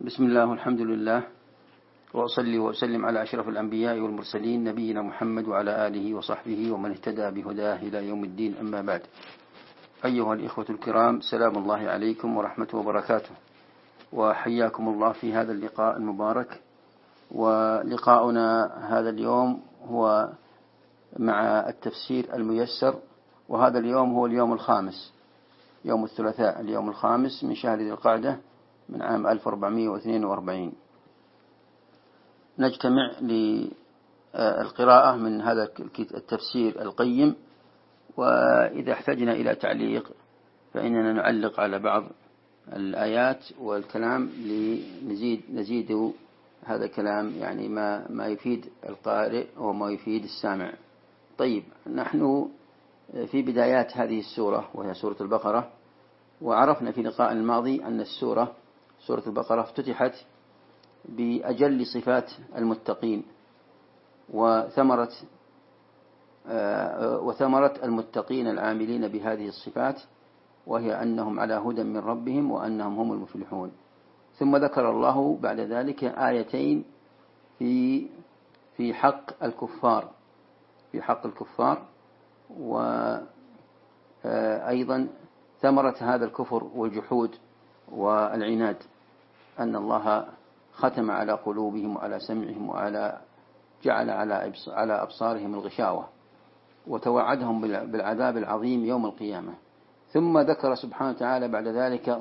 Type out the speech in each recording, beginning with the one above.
بسم الله والحمد لله، وأصلي وأسلم على أشرف الأنبياء والمرسلين نبينا محمد وعلى آله وصحبه ومن اهتدى بهداه إلى يوم الدين. أما بعد، أيها الإخوة الكرام، سلام الله عليكم ورحمته وبركاته، وحياكم الله في هذا اللقاء المبارك. ولقاؤنا هذا اليوم هو مع التفسير الميسر، وهذا اليوم هو اليوم الخامس، يوم الثلاثاء، اليوم الخامس من شهر ذي القعدة من عام 1442. نجتمع للقراءة من هذا التفسير القيم، وإذا احتجنا إلى تعليق فإننا نعلق على بعض الآيات والكلام لنزيد هذا الكلام، يعني ما يفيد القارئ وما يفيد السامع. طيب، نحن في بدايات هذه السورة وهي سورة البقرة، وعرفنا في لقاء الماضي أن سورة البقرة افتتحت بأجل صفات المتقين وثمرة المتقين العاملين بهذه الصفات، وهي أنهم على هدى من ربهم وأنهم هم المفلحون. ثم ذكر الله بعد ذلك آيتين في حق الكفار، وأيضا ثمرة هذا الكفر والجحود والعناد، أن الله ختم على قلوبهم وعلى سمعهم جعل على أبصارهم الغشاوة، وتوعدهم بالعذاب العظيم يوم القيامة. ثم ذكر سبحانه وتعالى بعد ذلك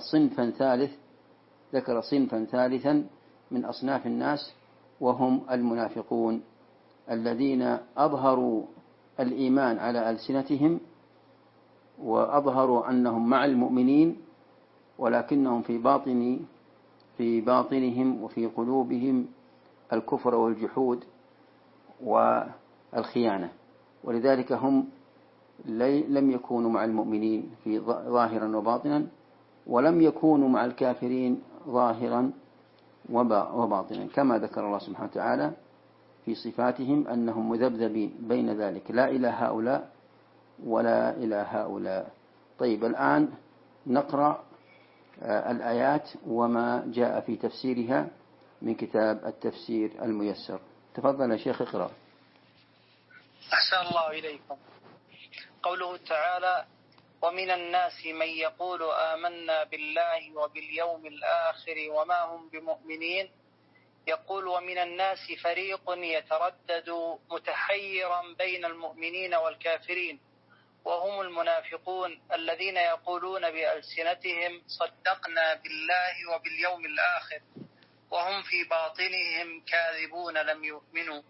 صنفا ثالثا من أصناف الناس، وهم المنافقون الذين أظهروا الإيمان على ألسنتهم وأظهروا أنهم مع المؤمنين، ولكنهم في باطنهم وفي قلوبهم الكفر والجحود والخيانة. ولذلك هم لم يكونوا مع المؤمنين في ظاهرا وباطنا، ولم يكونوا مع الكافرين ظاهرا وباطنا، كما ذكر الله سبحانه وتعالى في صفاتهم أنهم مذبذبين بين ذلك، لا إلى هؤلاء ولا إلى هؤلاء. طيب، الآن نقرأ الآيات وما جاء في تفسيرها من كتاب التفسير الميسر. تفضل يا شيخ، اقرأ. أحسن الله إليكم. قوله تعالى: ومن الناس من يقول آمنا بالله وباليوم الآخر وما هم بمؤمنين. يقول: ومن الناس فريق يتردد متحيرا بين المؤمنين والكافرين، وهم المنافقون الذين يقولون بألسنتهم صدقنا بالله وباليوم الآخر وهم في باطنهم كاذبون لم يؤمنوا.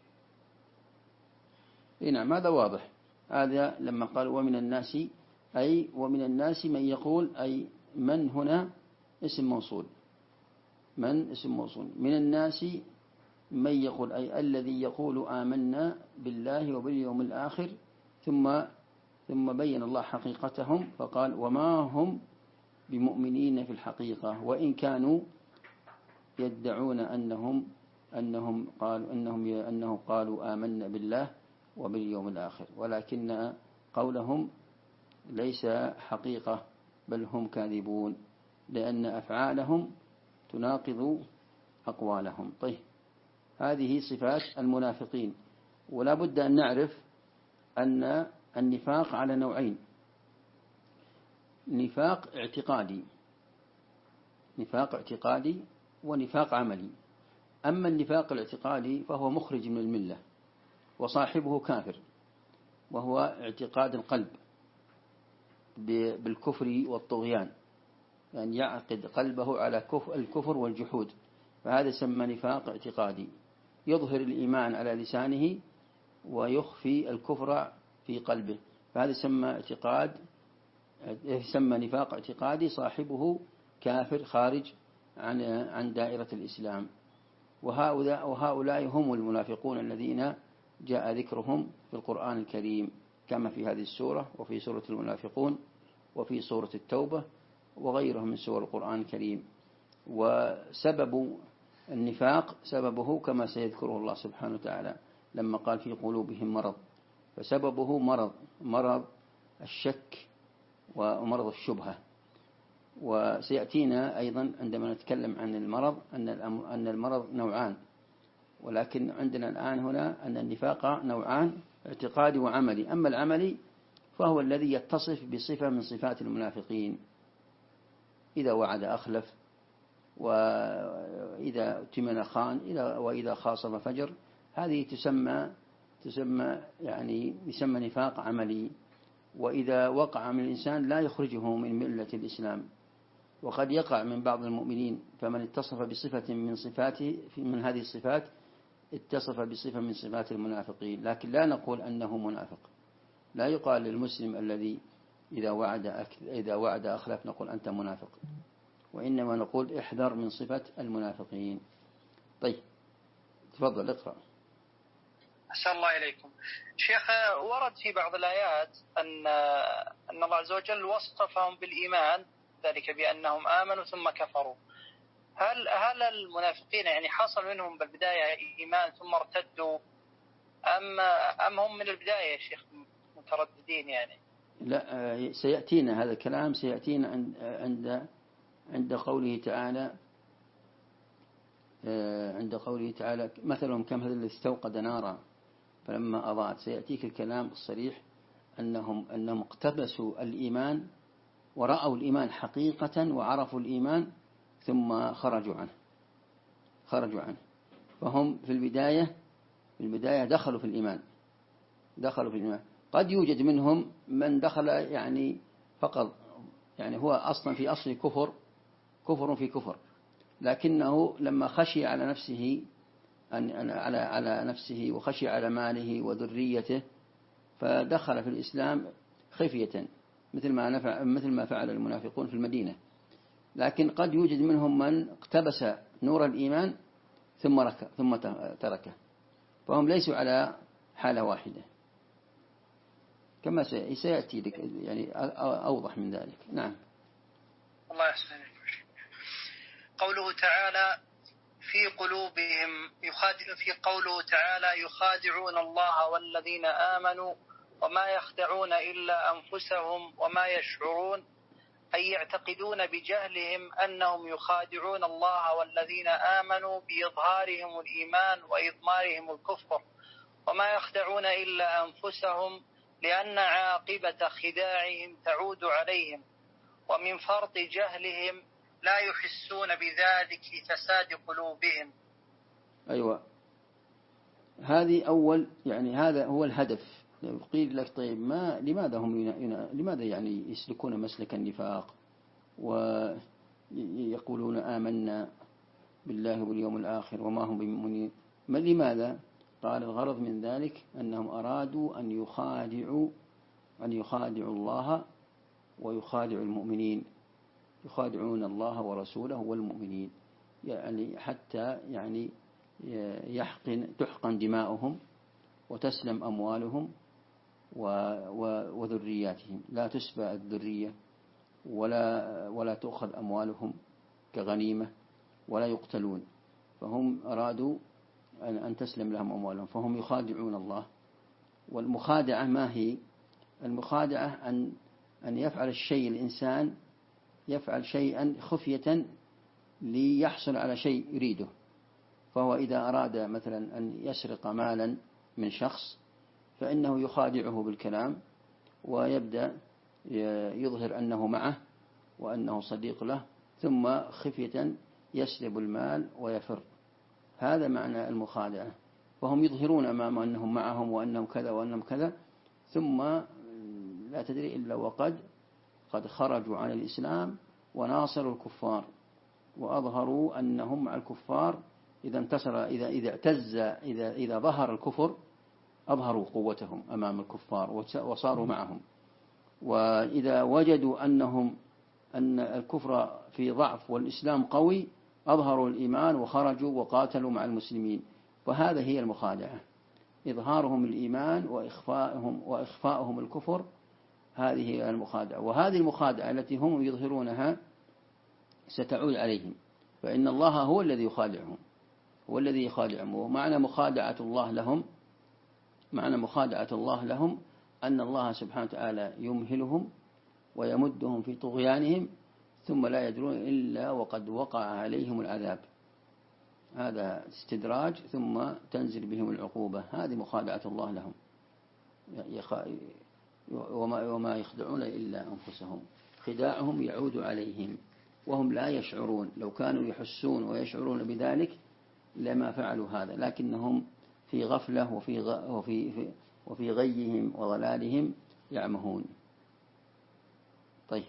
نعم، هذا واضح. هذا لما قال ومن الناس، أي ومن الناس من يقول، أي من هنا اسم موصول، من الناس من يقول، أي الذي يقول آمنا بالله وباليوم الآخر، ثم بين الله حقيقتهم فقال وما هم بمؤمنين في الحقيقة، وإن كانوا يدعون أنهم قالوا آمنا بالله وباليوم الآخر، ولكن قولهم ليس حقيقة، بل هم كاذبون، لأن أفعالهم تناقض أقوالهم. طيب، هذه صفات المنافقين. ولا بد أن نعرف أن النفاق على نوعين: نفاق اعتقادي ونفاق عملي. أما النفاق الاعتقادي فهو مخرج من الملة وصاحبه كافر، وهو اعتقاد القلب بالكفر والطغيان، يعني يعقد قلبه على الكفر والجحود، فهذا يسمى نفاق اعتقادي، يظهر الإيمان على لسانه ويخفي الكفر في قلبه، فهذا يسمى نفاق اعتقادي، صاحبه كافر خارج عن دائرة الإسلام. وهؤلاء هم المنافقون الذين جاء ذكرهم في القرآن الكريم، كما في هذه السورة وفي سورة المنافقون وفي سورة التوبة وغيرها من سور القرآن الكريم. وسبب النفاق سببه كما سيذكره الله سبحانه وتعالى لما قال في قلوبهم مرض، فسببه مرض الشك ومرض الشبهة. وسيأتينا أيضا عندما نتكلم عن المرض أن المرض نوعان، ولكن عندنا الآن هنا أن النفاق نوعان، اعتقادي وعملي. أما العملي فهو الذي يتصف بصفة من صفات المنافقين، إذا وعد أخلف، وإذا اؤتمن خان، وإذا خاصم فجر. هذه تسمى يعني يسمى نفاق عملي. وإذا وقع من الإنسان لا يخرجه من ملة الإسلام. وقد يقع من بعض المؤمنين، فمن اتصف بصفة من صفاته من هذه الصفات اتصف بصفة من صفات المنافقين، لكن لا نقول أنه منافق. لا يقال للمسلم الذي إذا وعد أخلف نقول أنت منافق، وإنما نقول احذر من صفة المنافقين. طيب تفضل اقرأ. أحسن الله إليكم. شيخ، ورد في بعض الآيات أن الله عز وجل وصفهم بالإيمان، ذلك بأنهم آمنوا ثم كفروا. هل المنافقين يعني حصل منهم بالبداية إيمان ثم ارتدوا، أم هم من البداية يا شيخ مترددين يعني؟ لا، سيأتينا هذا الكلام، سيأتينا عند قوله تعالى مثلهم كمثل الذي استوقد نارا فلما أضاءت. سيأتيك الكلام الصريح أنهم اقتبسوا الإيمان ورأوا الإيمان حقيقة وعرفوا الإيمان ثم خرجوا عنه. فهم في البداية دخلوا في الإيمان. قد يوجد منهم من دخل يعني فقط، يعني هو أصلا في أصل كفر في كفر، لكنه لما خشي على نفسه وخشي على ماله وذريته فدخل في الإسلام خفية، مثل ما فعل المنافقون في المدينة. لكن قد يوجد منهم من اقتبس نور الإيمان ثم تركه، فهم ليسوا على حالة واحدة، كما سيأتي يعني أوضح من ذلك. نعم. الله يحسن. قوله تعالى قوله تعالى يخادعون الله والذين آمنوا وما يخدعون إلا أنفسهم وما يشعرون، أي يعتقدون بجهلهم أنهم يخادعون الله والذين آمنوا بإظهارهم الإيمان وإضمارهم الكفر، وما يخدعون إلا أنفسهم لأن عاقبة خداعهم تعود عليهم، ومن فرط جهلهم لا يحسون بذلك لفساد قلوبهم. أيوة، هذه يعني هذا هو الهدف. لو قيل لك طيب لماذا يعني يسلكون مسلك النفاق ويقولون آمنا بالله واليوم الآخر وما هم بمؤمنين؟ لماذا؟ قال الغرض من ذلك أنهم أرادوا أن يخادعوا الله ويخادعوا المؤمنين، يخادعون الله ورسوله والمؤمنين، يعني حتى يعني تحقن دماؤهم وتسلم أموالهم وذرياتهم، لا تسبى الذرية ولا تؤخذ أموالهم كغنيمة ولا يقتلون. فهم أرادوا أن تسلم لهم أموالهم، فهم يخادعون الله. والمخادعة ما هي؟ المخادعة أن يفعل الإنسان يفعل شيئا خفية ليحصل على شيء يريده. فهو إذا أراد مثلا أن يسرق مالا من شخص فإنه يخادعه بالكلام ويبدأ يظهر أنه معه وأنه صديق له، ثم خفية يسلب المال ويفر. هذا معنى المخادعة. فهم يظهرون أمام أنهم معهم وأنهم كذا وأنهم كذا، ثم لا تدري إلا قد خرجوا عن الإسلام وناصروا الكفار وأظهروا أنهم مع الكفار. إذا ظهر الكفر أظهروا قوتهم أمام الكفار وصاروا معهم، وإذا وجدوا أن الكفر في ضعف والإسلام قوي أظهروا الإيمان وخرجوا وقاتلوا مع المسلمين. فهذا هي المخادعة، إظهارهم الإيمان وإخفاءهم الكفر. هذه هي المخادعة. وهذه المخادعة التي هم يظهرونها ستعود عليهم، فإن الله هو الذي يخادعهم، ومعنى مخادعة الله لهم أن الله سبحانه وتعالى يمهلهم ويمدهم في طغيانهم، ثم لا يدرون إلا وقد وقع عليهم العذاب. هذا استدراج ثم تنزل بهم العقوبة. هذه مخادعة الله لهم، وما يخدعون إلا أنفسهم. خداعهم يعود عليهم وهم لا يشعرون. لو كانوا يحسون ويشعرون بذلك لما فعلوا هذا، لكنهم في غفلة وفي غيهم وضلالهم يعمهون. طيب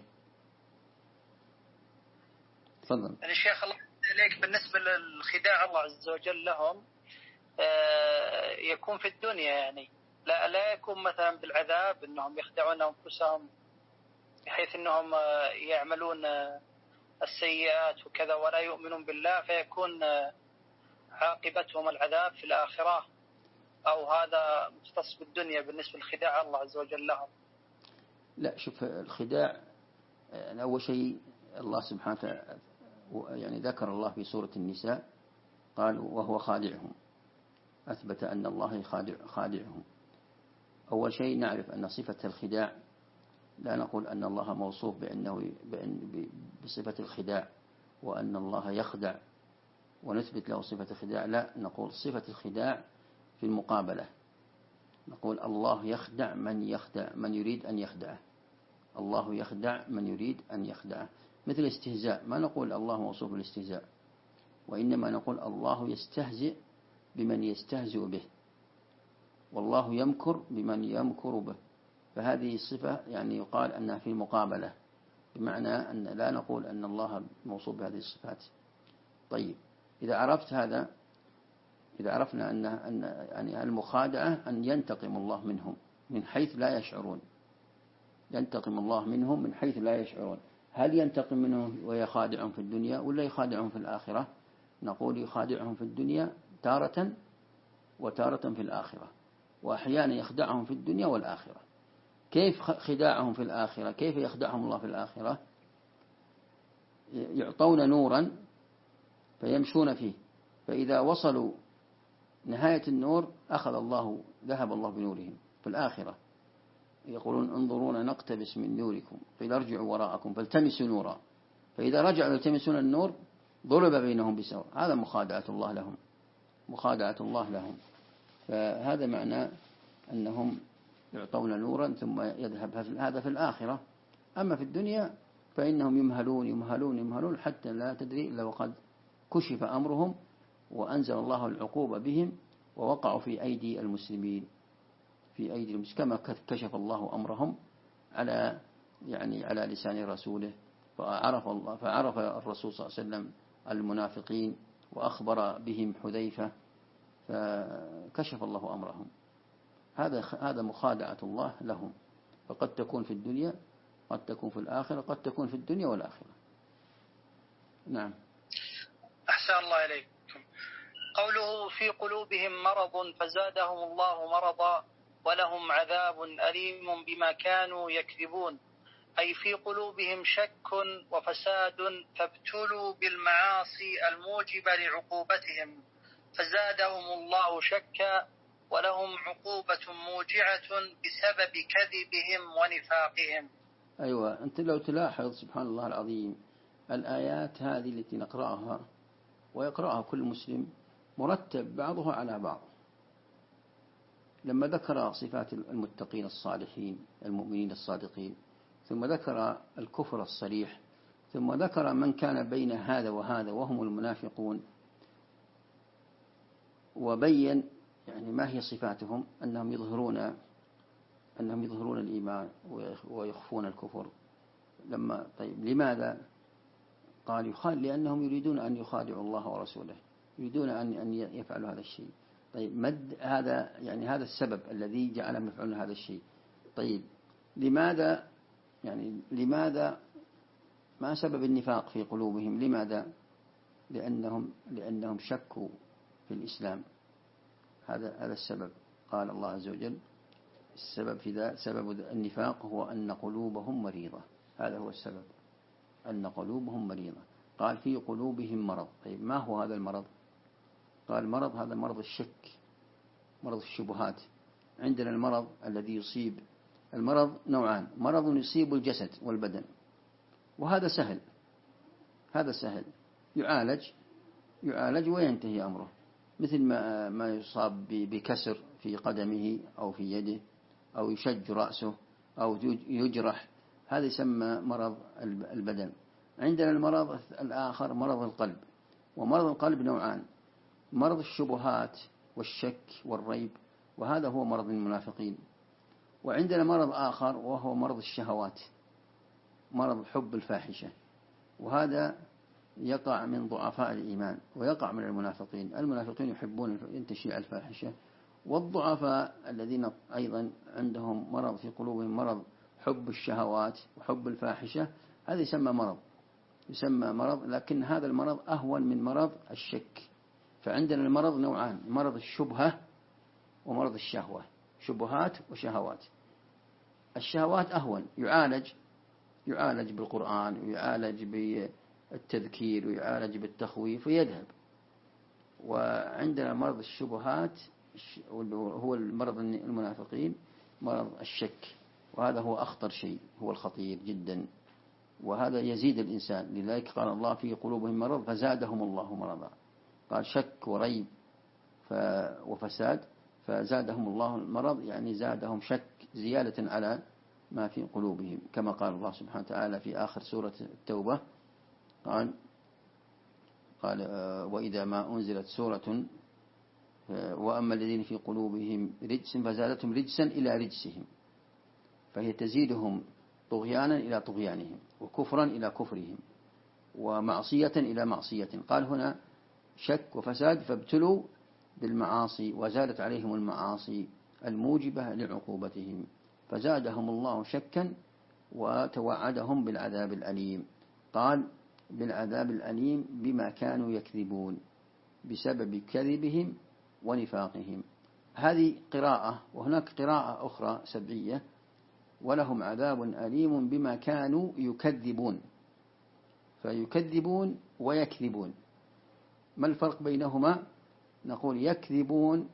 تفضل. يعني الشيخ الله عليك، بالنسبة للخداع الله عز وجل لهم يكون في الدنيا، يعني لا يكون مثلا بالعذاب أنهم يخدعون أنفسهم بحيث أنهم يعملون السيئات وكذا ولا يؤمنون بالله فيكون عاقبتهم العذاب في الآخرة، أو هذا مختص بالدنيا بالنسبة للخداع الله عز وجل لهم؟ لا، شوف الخداع أول شيء الله سبحانه وتعالى يعني ذكر الله في سورة النساء قال وهو خادعهم، أثبت أن الله خادعهم. أول شيء نعرف أن صفة الخداع لا نقول أن الله موصوف بصفة الخداع وأن الله يخدع ونثبت له صفة الخداع، لا، نقول صفة الخداع في المقابلة. نقول الله يخدع من يريد أن يخدعه. الله يخدع من يريد أن يخدعه. مثل الاستهزاء، ما نقول الله موصوف بالاستهزاء، وإنما نقول الله يستهزئ بمن يستهزئ به، والله يمكر بمن يمكر به. فهذه الصفة يعني يقال أنها في المقابلة، بمعنى أن لا نقول أن الله موصوف بهذه الصفات. طيب إذا عرفت هذا، إذا عرفنا أن يعني المخادعة أن ينتقم الله منهم من حيث لا يشعرون، ينتقم الله منهم من حيث لا يشعرون. هل ينتقم منهم ويخادعهم في الدنيا ولا يخادعهم في الآخرة؟ نقول يخادعهم في الدنيا تارة وتارة في الآخرة، وأحيانا يخدعهم في الدنيا والآخرة. كيف خداعهم في الآخرة؟ كيف يخدعهم الله في الآخرة؟ يعطون نورا فيمشون فيه، فإذا وصلوا نهاية النور ذهب الله بنورهم في الآخرة. يقولون انظرونا نقتبس من نوركم قيل ارجعوا وراءكم فالتمسوا نورا، فإذا رجعوا يلتمسون النور ضرب بينهم بسور. هذا مخادعة الله لهم، مخادعة الله لهم. فهذا معنى أنهم يعطون نورا ثم يذهب هذا في الآخرة. أما في الدنيا فإنهم يمهلون حتى لا تدري إلا وقد كشف أمرهم وأنزل الله العقوبة بهم ووقعوا في أيدي المسلمين، كما كشف الله أمرهم على لسان رسوله. فعرف الرسول صلى الله عليه وسلم المنافقين وأخبر بهم حذيفة فكشف الله أمرهم. هذا مخادعة الله لهم. فقد تكون في الدنيا، قد تكون في الآخرة، قد تكون في الدنيا والآخرة. نعم. أحسن الله إليكم. قوله في قلوبهم مرض فزادهم الله مرضا ولهم عذاب أليم بما كانوا يكذبون، أي في قلوبهم شك وفساد فابتلوا بالمعاصي الموجبة لعقوبتهم فزادهم الله شكا ولهم عقوبة موجعة بسبب كذبهم ونفاقهم. أيوة، أنت لو تلاحظ سبحان الله العظيم الآيات هذه التي نقرأها ويقرأها كل مسلم مرتب بعضها على بعض. لما ذكر صفات المتقين الصالحين المؤمنين الصادقين، ثم ذكر الكفر الصريح، ثم ذكر من كان بين هذا وهذا وهم المنافقون، وبين يعني ما هي صفاتهم، أنهم يظهرون الإيمان ويخفون الكفر. طيب لماذا؟ قال لأنهم يريدون أن يخادعوا الله ورسوله، يريدون أن يفعلوا هذا الشيء. طيب هذا السبب الذي جعلهم يفعلون هذا الشيء. طيب لماذا ما سبب النفاق في قلوبهم؟ لماذا؟ لأنهم شكوا في الإسلام. هذا السبب. قال الله عز وجل السبب في ذا، سبب النفاق هو أن قلوبهم مريضة. هذا هو السبب، أن قلوبهم مريضة. قال في قلوبهم مرض. طيب ما هو هذا المرض؟ قال المرض هذا مرض الشك، مرض الشبهات. عندنا المرض الذي المرض نوعان: مرض يصيب الجسد والبدن، وهذا سهل، هذا سهل، يعالج وينتهي أمره، مثل ما يصاب بكسر في قدمه أو في يده أو يشج رأسه أو يجرح، هذا يسمى مرض البدن. عندنا المرض الآخر مرض القلب، ومرض القلب نوعان: مرض الشبهات والشك والريب، وهذا هو مرض المنافقين. وعندنا مرض آخر وهو مرض الشهوات، مرض حب الفاحشة، وهذا يقع من ضعفاء الإيمان ويقع من المنافقين. المنافقين يحبون أن تشيع الفاحشة، والضعفاء الذين أيضا عندهم مرض في قلوبهم مرض حب الشهوات وحب الفاحشة، هذا يسمى مرض، لكن هذا المرض أهون من مرض الشك. فعندنا المرض نوعان: مرض الشبهة ومرض الشهوة، شبهات وشهوات. الشهوات أهون، يعالج بالقرآن ويعالج بالتذكير ويعالج بالتخويف ويذهب. وعندنا مرض الشبهات هو المرض المنافقين، مرض الشك، وهذا هو أخطر شيء، هو الخطير جدا، وهذا يزيد الإنسان. لذلك قال الله: في قلوبهم مرض فزادهم الله مرضا. قال شك وريب وفساد، فزادهم الله المرض، يعني زادهم شك زيادة على ما في قلوبهم، كما قال الله سبحانه وتعالى في آخر سورة التوبة، قال وإذا ما أنزلت سورة وأما الذين في قلوبهم رجس فزادتهم رجسا إلى رجسهم، فهي تزيدهم طغيانا إلى طغيانهم وكفرا إلى كفرهم ومعصية إلى معصية. قال هنا شك وفساد، فابتلوا بالمعاصي وزادت عليهم المعاصي الموجبة لعقوبتهم، فزادهم الله شكا وتوعدهم بالعذاب الأليم. قال بالعذاب الأليم بما كانوا يكذبون، بسبب كذبهم ونفاقهم. هذه قراءة، وهناك قراءة أخرى سبعية: ولهم عذاب أليم بما كانوا يكذبون. فيكذبون ويكذبون، ما الفرق بينهما؟ نقول يكذبون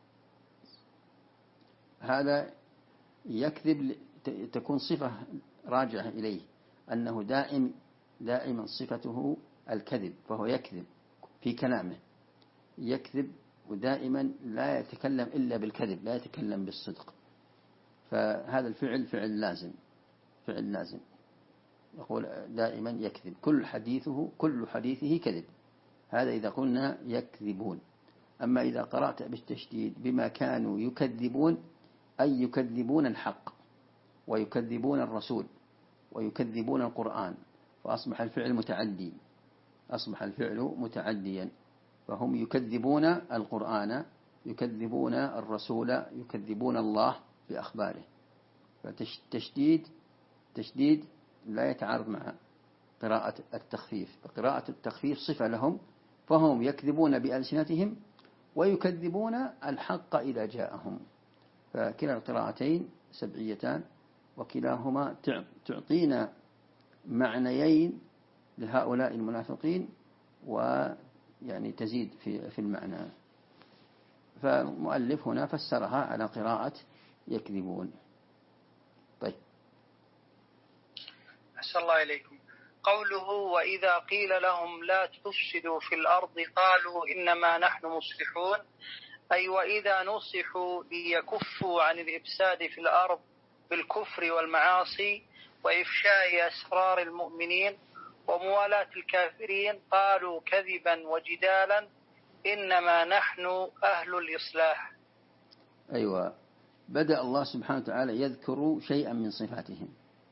هذا يكذب تكون صفة راجعة إليه، أنه دائما صفته الكذب، فهو يكذب في كلامه، يكذب ودائما لا يتكلم إلا بالكذب، لا يتكلم بالصدق. فهذا الفعل فعل لازم، يقول دائما يكذب، كل حديثه كذب. هذا إذا قلنا يكذبون. أما إذا قرأت بالتشديد بما كانوا يكذبون، أي يكذبون الحق ويكذبون الرسول ويكذبون القرآن، فأصبح الفعل متعديا، فهم يكذبون القرآن، يكذبون الرسول، يكذبون الله بأخباره. فتشديد لا يتعارض مع قراءة التخفيف. قراءة التخفيف صفة لهم، فهم يكذبون بألسنتهم ويكذبون الحق إذا جاءهم. فكلا القراءتين سبعيتان، وكلاهما تعطينا معنيين لهؤلاء المنافقين، ويعني تزيد في المعنى. فالمؤلف هنا فسرها على قراءة يكذبون. طيب، أحسن الله إليكم. قوله وإذا قيل لهم لا تفسدوا في الأرض قالوا إنما نحن مصلحون، أي وإذا نصحوا ليكفوا عن الإفساد في الأرض بالكفر والمعاصي وإفشاء أسرار المؤمنين وموالاة الكافرين قالوا كذبا وجدالا إنما نحن أهل الإصلاح. أيوة، بدأ الله سبحانه وتعالى يذكر شيئا من صفاتهم.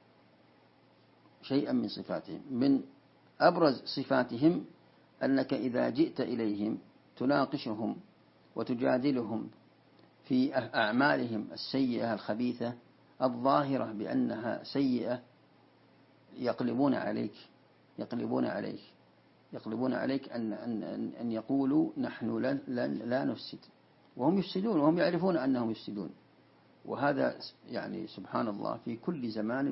من أبرز صفاتهم أنك إذا جئت إليهم تناقشهم وتجادلهم في أعمالهم السيئة الخبيثة الظاهرة بأنها سيئة، يقلبون عليك أن يقولوا نحن لا نفسد، وهم يفسدون وهم يعرفون أنهم يفسدون. وهذا يعني سبحان الله في كل زمان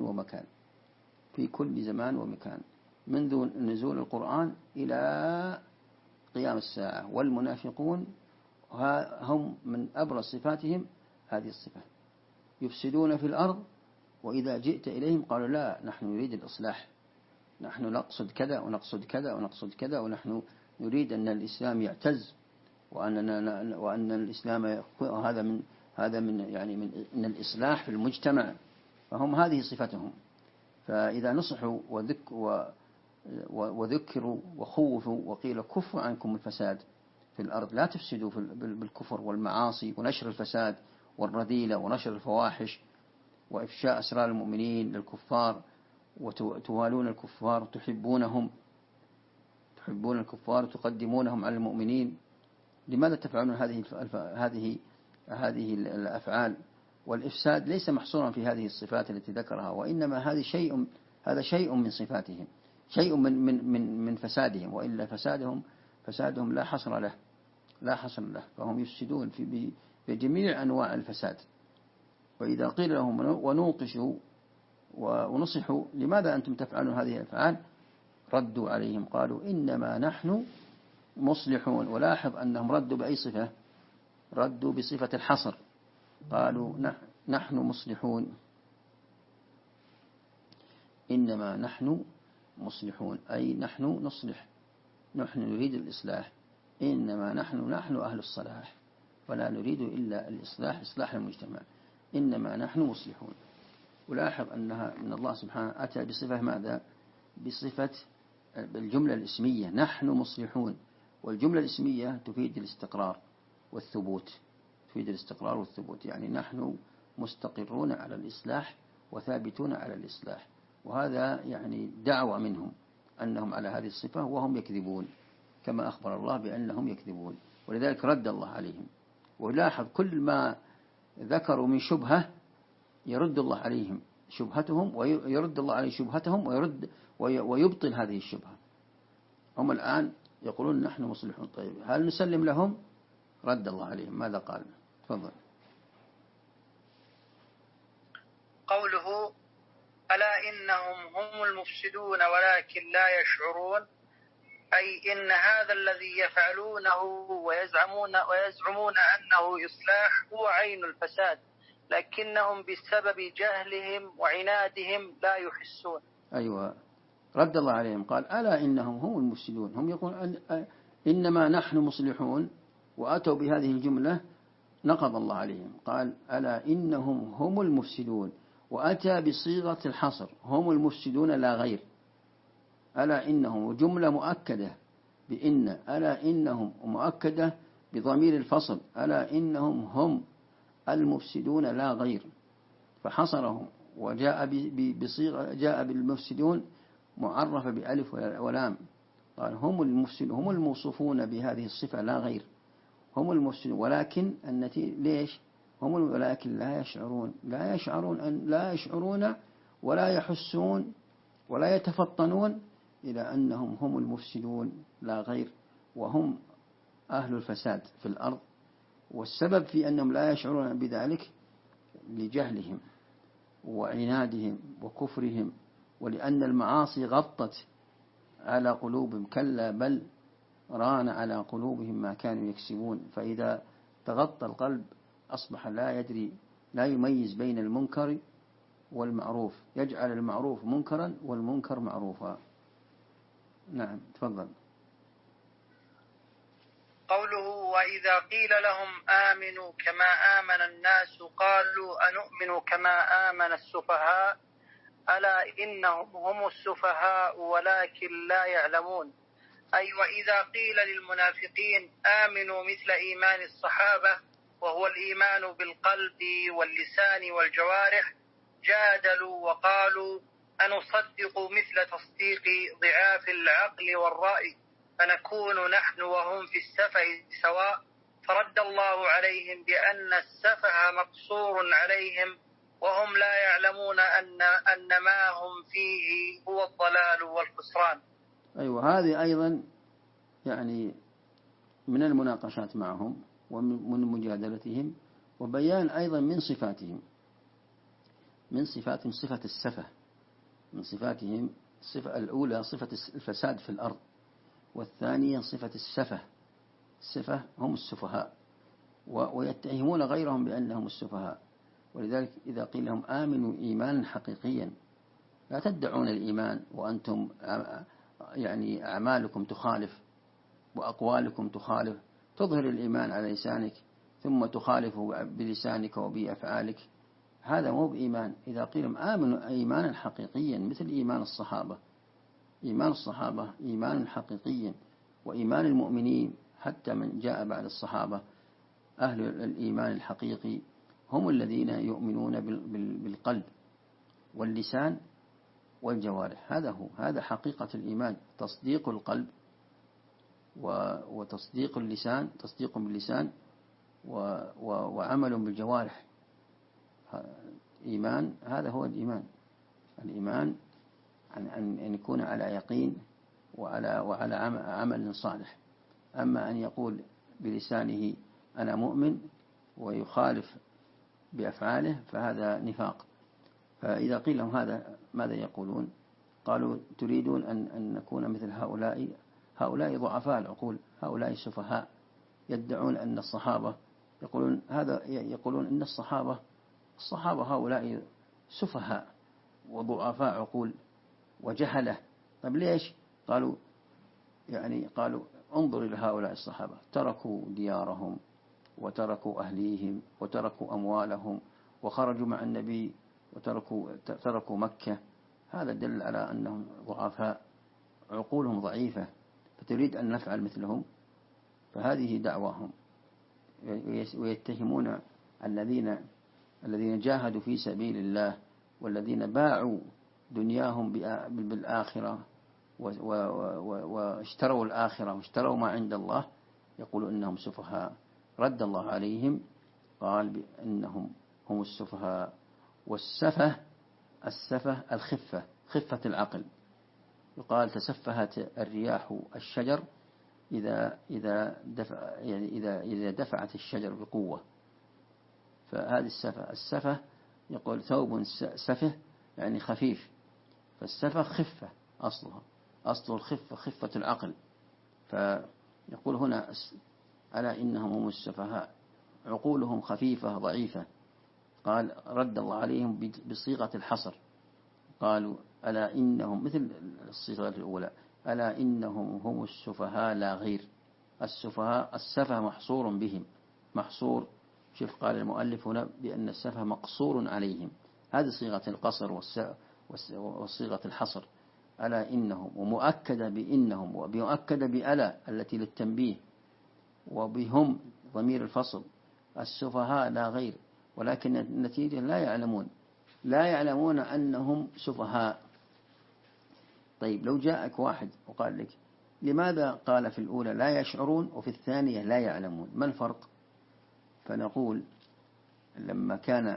ومكان، منذ نزول القرآن إلى قيام الساعة. والمنافقون هم من أبرز صفاتهم هذه الصفة، يفسدون في الأرض، وإذا جئت إليهم قالوا لا نحن نريد الإصلاح، نحن نقصد كذا ونقصد كذا ونقصد كذا، ونحن نريد أن الإسلام يعتز، وأن الإسلام هذا من الإصلاح في المجتمع. فهم هذه صفتهم. فإذا نصحوا وذكروا وخوفوا وقيل كفوا عنكم الفساد في الأرض، لا تفسدوا بالكفر والمعاصي ونشر الفساد والرذيلة ونشر الفواحش وإفشاء أسرار المؤمنين للكفار، وتوالون الكفار، تحبون الكفار وتقدمونهم على المؤمنين. لماذا تفعلون هذه الأفعال؟ والإفساد ليس محصورا في هذه الصفات التي ذكرها، وإنما هذا شيء من صفاتهم، شيء من فسادهم، وإلا فسادهم لا حصر له، فهم يفسدون بجميع أنواع الفساد. وإذا قيل لهم ونوقشوا ونصحوا لماذا أنتم تفعلون هذه الأفعال، ردوا عليهم قالوا إنما نحن مصلحون. ولاحظ أنهم ردوا بأي صفة؟ ردوا بصفة الحصر، قالوا نحن مصلحون، إنما نحن مصلحون، أي نحن نصلح، نحن نريد الإصلاح، إنما نحن أهل الصلاح، ولا نريد إلا الإصلاح، إصلاح المجتمع، إنما نحن مصلحون. ولاحظ أنها من الله سبحانه أتى بصفة ماذا؟ بصفة الجملة الاسمية، نحن مصلحون. والجملة الاسمية تفيد الاستقرار والثبوت، يعني نحن مستقرون على الإصلاح وثابتون على الإصلاح. وهذا يعني دعوة منهم أنهم على هذه الصفة وهم يكذبون، كما أخبر الله بأنهم يكذبون، ولذلك رد الله عليهم. ولاحظ كل ما ذكروا من شبهة يرد الله عليهم شبهتهم، ويرد الله عليه شبهتهم، ويبطل هذه الشبهة. هم الآن يقولون نحن مصلحون، طيب هل نسلم لهم؟ رد الله عليهم، ماذا قال؟ تفضل. قوله ألا إنهم هم المفسدون ولكن لا يشعرون، أي إن هذا الذي يفعلونه ويزعمون أنه إصلاح هو عين الفساد، لكنهم بسبب جهلهم وعنادهم لا يحسون. أيوة، رد الله عليهم قال ألا إنهم هم المفسدون. هم يقولون إنما نحن مصلحون، وأتوا بهذه الجملة نقض الله عليهم، قال ألا إنهم هم المفسدون، وأتى بصيغة الحصر، هم المفسدون لا غير. ألا إنهم جملة مؤكدة بإن، ألا إنهم مؤكدة بضمير الفصل، ألا إنهم هم المفسدون لا غير، فحصرهم وجاء بصيغة، جاء بالمفسدون معرفة بألف ولام، قال هم المفسدون، هم الموصوفون بهذه الصفة لا غير، هم المفسدون، ولكن ليش هم؟ ولكن لا يشعرون ولا يحسون ولا يتفطنون إلى أنهم هم المفسدون لا غير، وهم أهل الفساد في الأرض. والسبب في أنهم لا يشعرون بذلك لجهلهم وعنادهم وكفرهم، ولأن المعاصي غطت على قلوبهم، كلا بل ران على قلوبهم ما كانوا يكسبون. فإذا تغطى القلب أصبح لا يدري، لا يميز بين المنكر والمعروف، يجعل المعروف منكرا والمنكر معروفا. نعم تفضل. قوله وإذا قيل لهم آمنوا كما آمن الناس قالوا أنؤمن كما آمن السفهاء، ألا إنهم هم السفهاء ولكن لا يعلمون. أي وإذا قيل للمنافقين آمنوا مثل إيمان الصحابة، وهو الإيمان بالقلب واللسان والجوارح، جادلوا وقالوا أنصدق مثل تصديق ضعاف العقل والرأي، فنكون نحن وهم في السفه سواء. فرد الله عليهم بأن السفه مقصور عليهم، وهم لا يعلمون أن ما هم فيه هو الضلال والخسران. أيوة، هذه أيضا يعني من المناقشات معهم ومن مجادلتهم، وبيان أيضا من صفاتهم صفة السفه، من صفاتهم الصفة الأولى صفة الفساد في الأرض، والثانية صفة السفه هم السفهاء، ويتهمون غيرهم بأنهم السفهاء. ولذلك إذا قيل لهم آمنوا إيمانا حقيقيا، لا تدعون الإيمان وأنتم يعني أعمالكم تخالف وأقوالكم تخالف، تظهر الإيمان على لسانك ثم تخالفه بلسانك وبأفعالك، هذا مو بإيمان. إذا قيل آمنوا إيمانا حقيقيا مثل إيمان الصحابة، إيمان الصحابة إيمان حقيقي، وإيمان المؤمنين حتى من جاء بعد الصحابة أهل الإيمان الحقيقي هم الذين يؤمنون بالقلب واللسان والجوارح. هذا حقيقة الإيمان، تصديق القلب وتصديق اللسان، تصديق باللسان وعمل بالجوارح. إيمان، هذا هو الإيمان. الإيمان أن يكون على يقين وعلى عمل صالح. أما أن يقول بلسانه أنا مؤمن ويخالف بأفعاله فهذا نفاق. فإذا قيل لهم هذا ماذا يقولون؟ قالوا تريدون أن نكون مثل هؤلاء ضعفاء العقول، هؤلاء سفهاء يدعون أن الصحابة يقولون إن الصحابة هؤلاء سفهاء وضعفاء عقول وجهلة. طيب ليش؟ قالوا انظر إلى هؤلاء الصحابة، تركوا ديارهم وتركوا أهليهم وتركوا أموالهم وخرجوا مع النبي وتركوا مكة، هذا دل على أنهم ضعفاء عقولهم ضعيفة، فتريد أن نفعل مثلهم. فهذه دعواهم، ويتهمون الذين جاهدوا في سبيل الله والذين باعوا دنياهم بالآخرة واشتروا الآخرة واشتروا ما عند الله، يقولوا إنهم سفهاء. رد الله عليهم قال بأنهم هم السفهاء. والسفه الخفة، خفة العقل. يقال تسفهت الرياح الشجر إذا دفعت الشجر بقوة، فهذه السفه يقول ثوب سفه يعني خفيف، فالسفه خفة أصلها، أصل الخفة خفة العقل. فيقول هنا ألا إنهم هم السفهاء عقولهم خفيفة ضعيفة. قال رد الله عليهم بصيغة الحصر، قالوا ألا إنهم مثل الصيغة الأولى، ألا إنهم هم السفهاء لا غير. السفه محصور بهم، محصور. شوف قال المؤلف هنا بأن السفه مقصور عليهم، هذه صيغة القصر وصيغة الحصر. ألا إنهم، ومؤكدة بإنهم ومؤكدة بألا التي للتنبيه، وبهم ضمير الفصل. السفهاء لا غير، ولكن النتيجة لا يعلمون أنهم سفهاء. طيب لو جاءك واحد وقال لك لماذا قال في الأولى لا يشعرون وفي الثانية لا يعلمون، ما الفرق؟ فنقول لما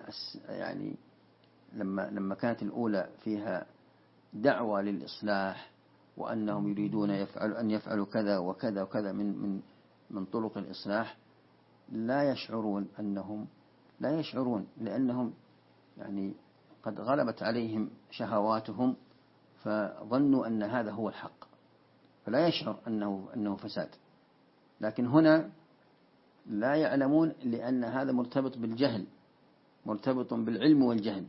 كانت الأولى فيها دعوة للإصلاح وأنهم يريدون أن يفعلوا كذا وكذا وكذا من طرق الإصلاح، لا يشعرون لأنهم قد غلبت عليهم شهواتهم فظنوا أن هذا هو الحق، فلا يشعر أنه فساد. لكن هنا لا يعلمون لأن هذا مرتبط بالجهل، مرتبط بالعلم والجهل.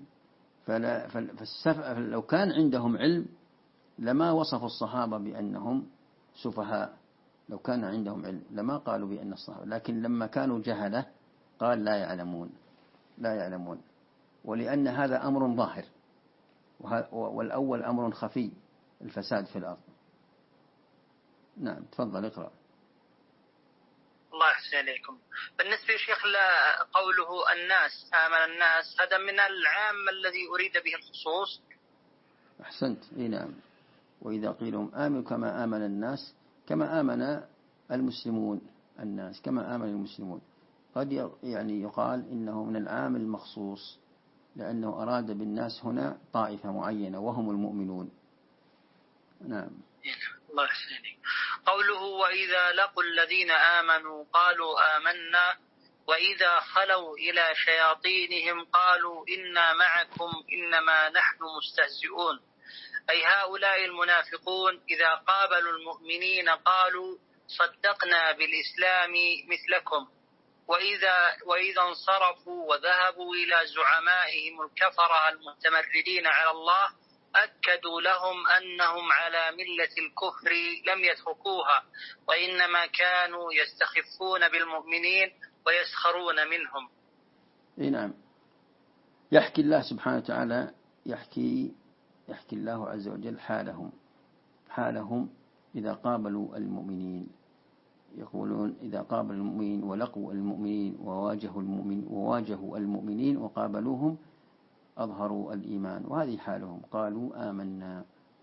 لو كان عندهم علم لما وصفوا الصحابة بأنهم سفهاء، لو كان عندهم علم لما قالوا بأن الصحابة، لكن لما كانوا جهلة قال لا يعلمون. ولأن هذا أمر ظاهر والأول أمر خفي، الفساد في الأرض. نعم تفضل اقرأ. الله يحسن إليكم. بالنسبة يا شيخ قوله الناس آمن الناس، هذا من العام الذي أريد به الخصوص. أحسنت، نعم. وإذا قيلهم آمنوا كما آمن الناس، كما آمن المسلمون، الناس كما آمن المسلمون. قد يقال إنه من العام المخصوص لأنه أراد بالناس هنا طائفة معينة وهم المؤمنون. نعم. الله يحسن إليك. قوله وإذا لقوا الذين آمنوا قالوا آمنا وإذا خلوا إلى شياطينهم قالوا إنا معكم إنما نحن مستهزئون، أي هؤلاء المنافقون إذا قابلوا المؤمنين قالوا صدقنا بالإسلام مثلكم، وإذا انصرفوا وذهبوا إلى زعمائهم الكفرة المتمردين على الله أكدوا لهم أنهم على ملة الكفر لم يتركوها، وإنما كانوا يستخفون بالمؤمنين ويسخرون منهم. نعم. يحكي الله سبحانه وتعالى، يحكي الله عز وجل حالهم إذا قابلوا المؤمنين. يقولون إذا قابل المؤمنين ولقوا المؤمنين وواجهوا المؤمنين وقابلوهم أظهروا الإيمان، وهذه حالهم. قالوا آمنا.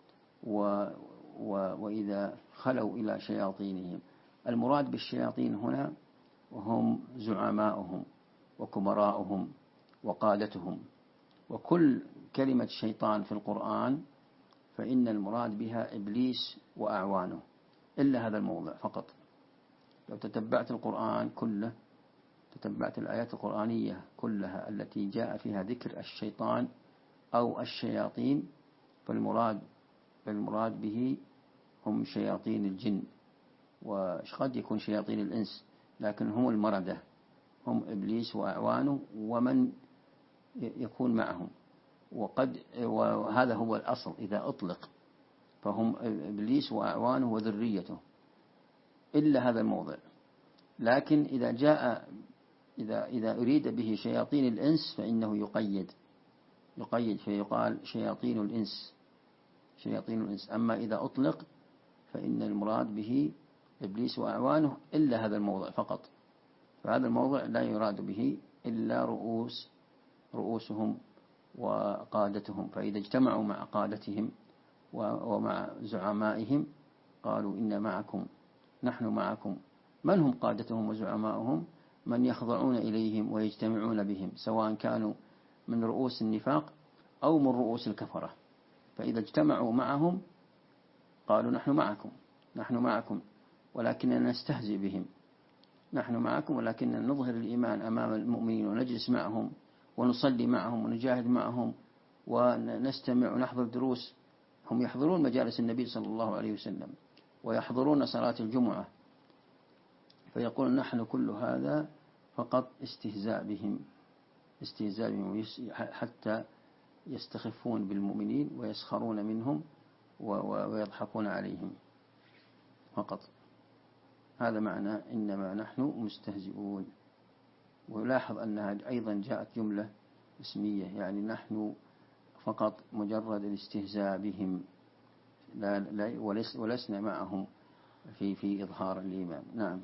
وإذا خلوا إلى شياطينهم، المراد بالشياطين هنا وهم زعماؤهم وكبراؤهم وقادتهم. وكل كلمة شيطان في القرآن فإن المراد بها إبليس وأعوانه، إلا هذا الموضع فقط. لو تتبعت القرآن كله، تتبعت الآيات القرآنية كلها التي جاء فيها ذكر الشيطان أو الشياطين، فالمراد به هم شياطين الجن، وقد يكون شياطين الإنس، لكن هم المردة، هم إبليس وأعوانه ومن يكون معهم. وهذا هو الأصل إذا أطلق، فهم إبليس وأعوانه وذريته، إلا هذا الموضع. لكن إذا أريد به شياطين الإنس فإنه يقيد فيقال شياطين الإنس. أما إذا أطلق فإن المراد به إبليس وأعوانه إلا هذا الموضع فقط. فهذا الموضع لا يراد به إلا رؤوسهم وقادتهم. فإذا اجتمعوا مع قادتهم ومع زعمائهم قالوا إن معكم، نحن معكم. من هم قادتهم وزعمائهم؟ من يخضعون إليهم ويجتمعون بهم، سواء كانوا من رؤوس النفاق أو من رؤوس الكفرة. فإذا اجتمعوا معهم قالوا نحن معكم ولكننا نستهزئ بهم. نحن معكم ولكننا نظهر الإيمان أمام المؤمنين ونجلس معهم ونصلي معهم ونجاهد معهم ونستمع ونحضر دروس. هم يحضرون مجالس النبي صلى الله عليه وسلم ويحضرون صلاة الجمعة، فيقول نحن كل هذا فقط استهزاء بهم حتى يستخفون بالمؤمنين ويسخرون منهم ويضحكون عليهم فقط. هذا معنى إنما نحن مستهزئون. ولاحظ أنها أيضا جاءت جملة اسمية، يعني نحن فقط مجرد الاستهزاء بهم، ولسنا معهم في إظهار الإيمان. نعم.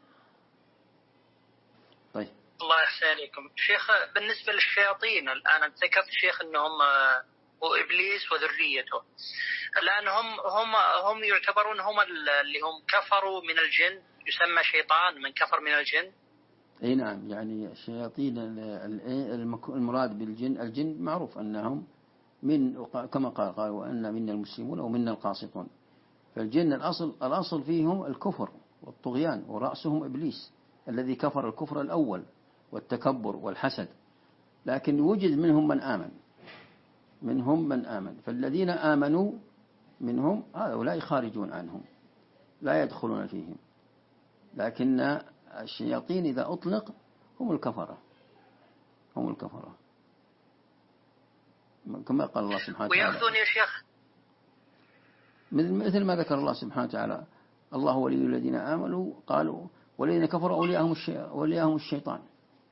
طيب، الله يحسن عليكم شيخ. بالنسبة للشياطين الآن ذكرت شيخ أنهم وإبليس وذريته، الآن هم يعتبرون هم اللي هم كفروا من الجن، يسمى شيطان من كفر من الجن. أي نعم، يعني الشياطين المراد بالجن، الجن معروف أنهم كما قال وأن منا المسلمون ومنا القاسطون. فالجن الأصل فيهم الكفر والطغيان، ورأسهم إبليس الذي كفر الكفر الأول والتكبر والحسد. لكن وجد منهم من آمن، فالذين آمنوا منهم هؤلاء خارجون عنهم لا يدخلون فيهم. لكن الشياطين إذا أطلق هم الكفرة كما قال الله سبحانه وتعالى. ويأخذون يا شيخ مثل ما ذكر الله سبحانه وتعالى: الله ولي الذين آمنوا، قالوا والذين كفروا أولياءهم الشيطان،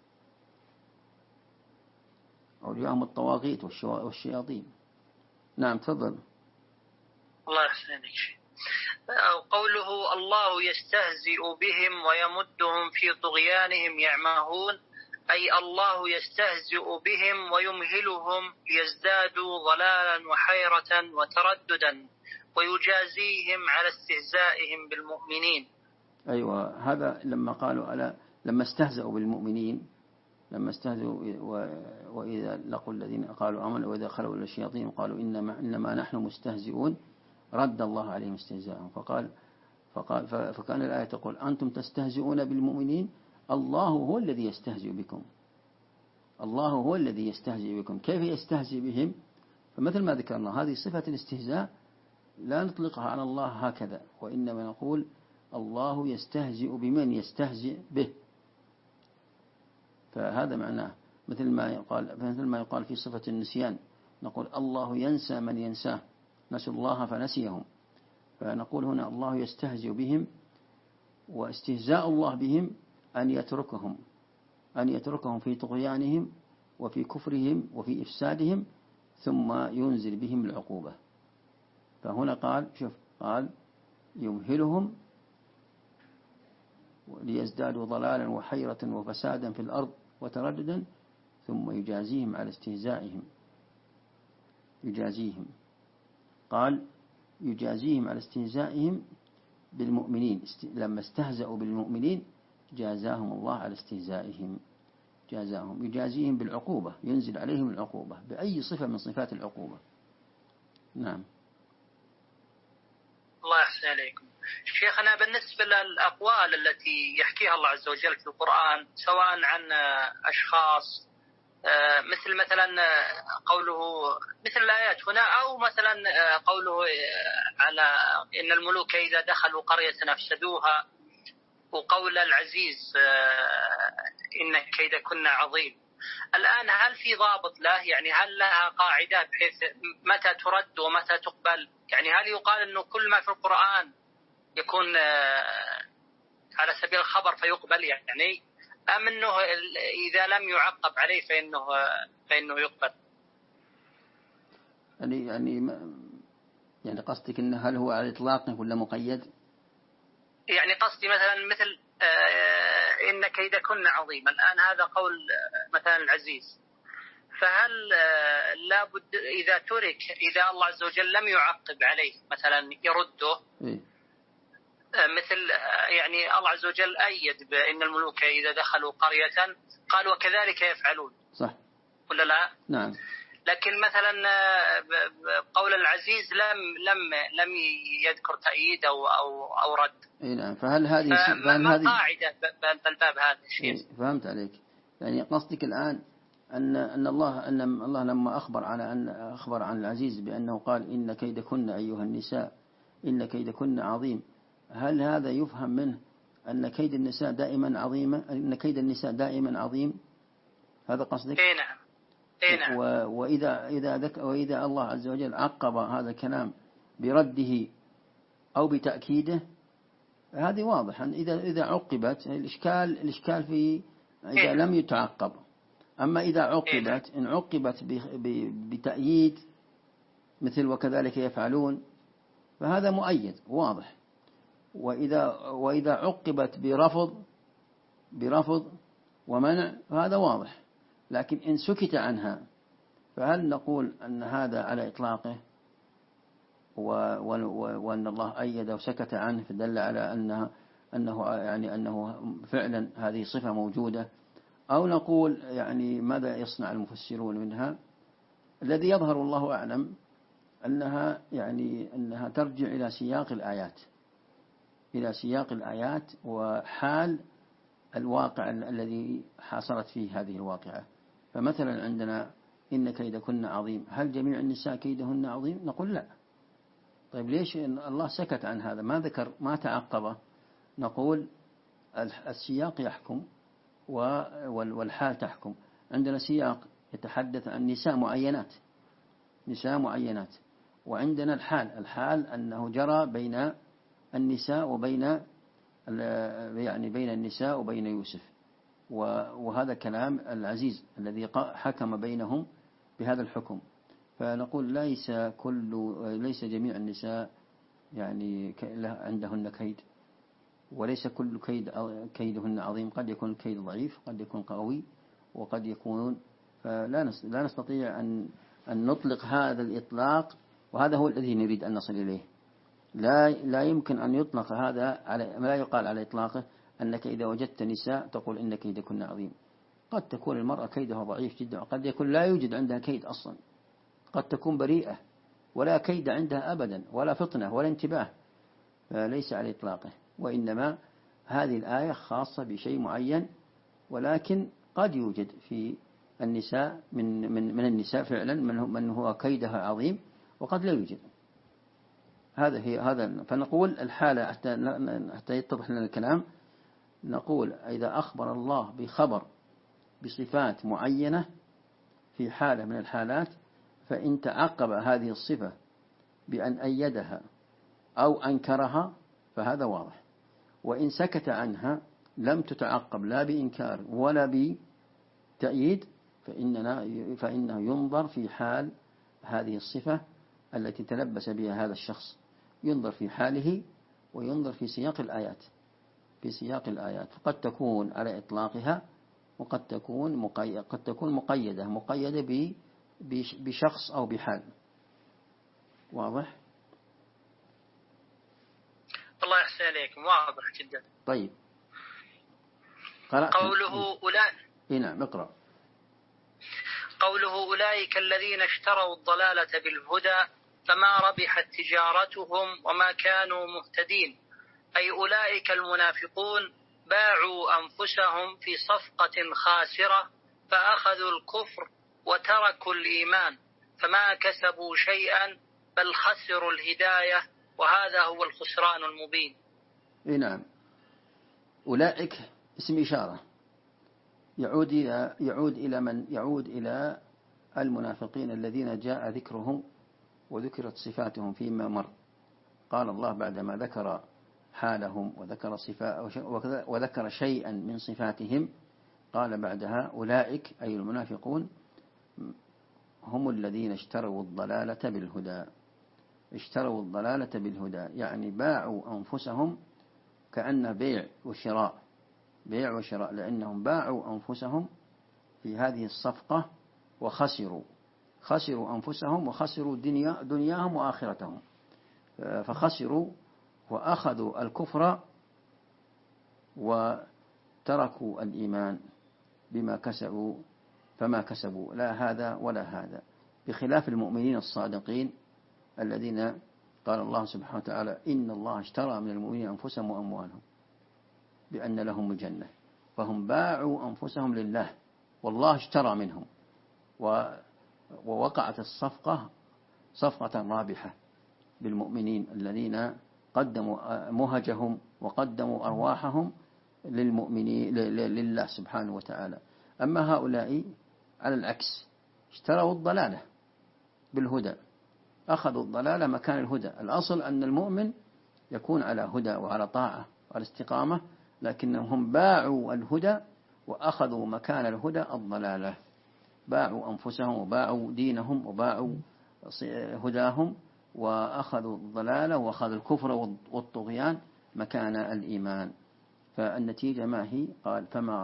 أولياءهم الطواغيت والشياطين. نعم، تفضل. الله يحسنك. قوله الله يستهزئ بهم ويمدهم في طغيانهم يعمهون، أي الله يستهزئ بهم ويمهلهم ليزدادوا ضلالا وحيرة وترددا، ويجازيهم على استهزائهم بالمؤمنين. أيوة، هذا لما قالوا لما استهزئوا بالمؤمنين، لما استهزئوا وإذا لقوا الذين قالوا آمنوا وإذا خلوا إلى الشياطين قالوا إنما نحن مستهزئون، رد الله عليهم استهزاءهم فكان الآية تقول: أنتم تستهزئون بالمؤمنين، الله هو الذي يستهزئ بكم. الله هو الذي يستهزئ بكم. كيف يستهزئ بهم؟ فمثل ما ذكرنا، هذه صفة الاستهزاء لا نطلقها على الله هكذا، وإنما نقول الله يستهزئ بمن يستهزئ به. فهذا معناه مثل ما يقال في صفة النسيان: نقول الله ينسى من ينساه، نسوا الله فنسيهم. فنقول هنا الله يستهزئ بهم، واستهزاء الله بهم أن يتركهم في طغيانهم وفي كفرهم وفي إفسادهم ثم ينزل بهم العقوبة. فهنا قال يمهلهم ليزدادوا ضلالا وحيرة وفسادا في الأرض وترددا ثم يجازيهم على استهزائهم. قال يجازيهم على استهزائهم بالمؤمنين، لما استهزأوا بالمؤمنين جازاهم الله على استهزائهم، يجازيهم بالعقوبة، ينزل عليهم العقوبة بأي صفة من صفات العقوبة. نعم. الله يحسن إليكم. شيخنا، بالنسبة للأقوال التي يحكيها الله عز وجل في القرآن سواء عن أشخاص مثلا قوله مثل الآيات هنا، أو مثلا قوله على إن الملوك إذا دخلوا قرية أفسدوها، وقول العزيز إن كيدكن عظيم. الآن هل في ضابط له؟ يعني هل لها قاعدة بحيث متى ترد ومتى تقبل؟ يعني هل يقال إنه كل ما في القرآن يكون على سبيل الخبر فيقبل يعني، أم أنه إذا لم يعقب عليه فإنه يقبل؟ يعني قصدك إنه هل هو على إطلاقه ولا مقيد؟ يعني قصدي مثل إن كيدكن عظيم، الآن هذا قول مثلا العزيز، فهل لابد إذا ترك، إذا الله عز وجل لم يعقب عليه مثلا يرده؟ مثل يعني الله عز وجل أيد بأن الملوك إذا دخلوا قرية قال وكذلك يفعلون، صح ولا لا؟ نعم. لكن مثلا قول العزيز لم يذكر تأييد أو رد. نعم. فهل هذه ما القاعدة بالباب هذا الشيء؟ فهمت عليك. يعني قصدك الآن أن الله لما أخبر عن العزيز بأنه قال إن كيدكن أيها النساء إن كيدكن عظيم، هل هذا يفهم منه أن كيد النساء دائما عظيم؟ هذا قصدك؟ إيه نعم. وإذا الله عز وجل عقب هذا الكلام برده أو بتأكيده، هذه واضح. إذا عقبت الإشكال في إذا لم يتعقب. أما إذا عقبت، إن عقبت بتأييد مثل وكذلك يفعلون، فهذا مؤيد واضح. وإذا عقبت برفض ومنع، فهذا واضح. لكن إن سكت عنها، فهل نقول أن هذا على إطلاقه وأن الله أيد وسكت عنه فدل على أنه فعلا هذه صفة موجودة، أو نقول يعني ماذا يصنع المفسرون منها؟ الذي يظهر الله أعلم أنها ترجع إلى سياق الآيات وحال الواقع الذي حصلت فيه هذه الواقعة. فمثلا عندنا إن كيدكن عظيم، هل جميع النساء كيدهن عظيم؟ نقول لا. طيب ليش الله سكت عن هذا، ما ذكر، ما تعقبه؟ نقول السياق يحكم والحال تحكم. عندنا سياق يتحدث عن نساء معينات، وعندنا الحال أنه جرى بين النساء وبين بين النساء وبين يوسف، وهذا كلام العزيز الذي حكم بينهم بهذا الحكم. فنقول ليس جميع النساء يعني عندهن كيد، وليس كل كيدهن عظيم. قد يكون الكيد ضعيف، قد يكون قوي، وقد يكون، فلا نستطيع أن نطلق هذا الإطلاق، وهذا هو الذي نريد أن نصل إليه. لا يمكن أن يطلق هذا لا يقال على إطلاقه أنك إذا وجدت نساء تقول إن كيدكن عظيم. قد تكون المرأة كيدها ضعيف جدا، وقد يكون لا يوجد عندها كيد أصلا، قد تكون بريئة ولا كيد عندها أبدا، ولا فطنة ولا انتباه، فليس على إطلاقه. وإنما هذه الآية خاصة بشيء معين، ولكن قد يوجد في النساء من النساء فعلا من هو كيدها عظيم، وقد لا يوجد. هذا فنقول الحالة حتى يتضح لنا الكلام. نقول إذا أخبر الله بخبر بصفات معينة في حالة من الحالات، فإن تعقب هذه الصفة بأن أيدها أو أنكرها فهذا واضح، وإن سكت عنها لم تتعقب لا بإنكار ولا بتأييد فإنه ينظر في حال هذه الصفة التي تلبس بها هذا الشخص، ينظر في حاله وينظر في سياق الآيات، فقد تكون على إطلاقها وقد تكون مقيدة بشخص أو بحال. واضح؟ الله يحسن إليكم، واضح جدا. طيب، قوله أولئك. نعم، اقرأ. قوله أولئك الذين اشتروا الضلالة بالهدى فما ربحت تجارتهم وما كانوا مهتدين، أي أولئك المنافقون باعوا أنفسهم في صفقة خاسرة فأخذوا الكفر وتركوا الإيمان، فما كسبوا شيئا بل خسروا الهداية، وهذا هو الخسران المبين. نعم، أولئك اسم إشارة يعود إلى المنافقين الذين جاء ذكرهم وذكرت صفاتهم فيما مر. قال الله بعدما ذكر حالهم وذكر شيئا من صفاتهم قال بعدها أولئك أي المنافقون هم الذين اشتروا الضلالة بالهدى. اشتروا الضلالة بالهدى يعني باعوا أنفسهم، كأن بيع وشراء، لأنهم باعوا أنفسهم في هذه الصفقة وخسروا أنفسهم وخسروا دنياهم وآخرتهم، فخسروا وأخذوا الكفر وتركوا الإيمان بما كسبوا، فما كسبوا لا هذا ولا هذا، بخلاف المؤمنين الصادقين الذين قال الله سبحانه وتعالى إن الله اشترى من المؤمنين أنفسهم وأموالهم بأن لهم الجنة، فهم باعوا أنفسهم لله والله اشترى منهم، ووقعت الصفقة صفقة رابحة بالمؤمنين الذين قدموا مهجهم وقدموا أرواحهم للمؤمنين لله سبحانه وتعالى. أما هؤلاء على العكس اشتروا الضلالة بالهدى، أخذوا الضلالة مكان الهدى. الأصل أن المؤمن يكون على هدى وعلى طاعة وعلى استقامة، لكنهم باعوا الهدى وأخذوا مكان الهدى الضلالة، باعوا أنفسهم وباعوا دينهم وباعوا هداهم وأخذوا الضلالة وأخذوا الكفر والطغيان مكان الإيمان. فالنتيجة ما هي؟ قال فما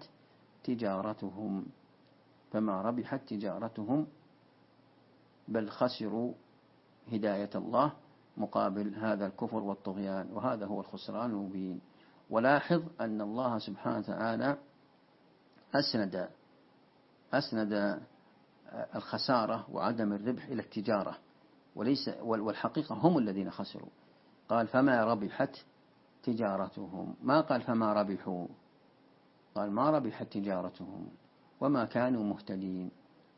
ربحت تجارتهم بل خسروا هداية الله مقابل هذا الكفر والطغيان، وهذا هو الخسران المبين. ولاحظ أن الله سبحانه وتعالى أسند الخسارة وعدم الربح إلى التجارة، والحقيقة هم الذين خسروا. قال فما ربحت تجارتهم، ما قال فما ربحوا، قال ما ربحت تجارتهم وما كانوا مهتدين.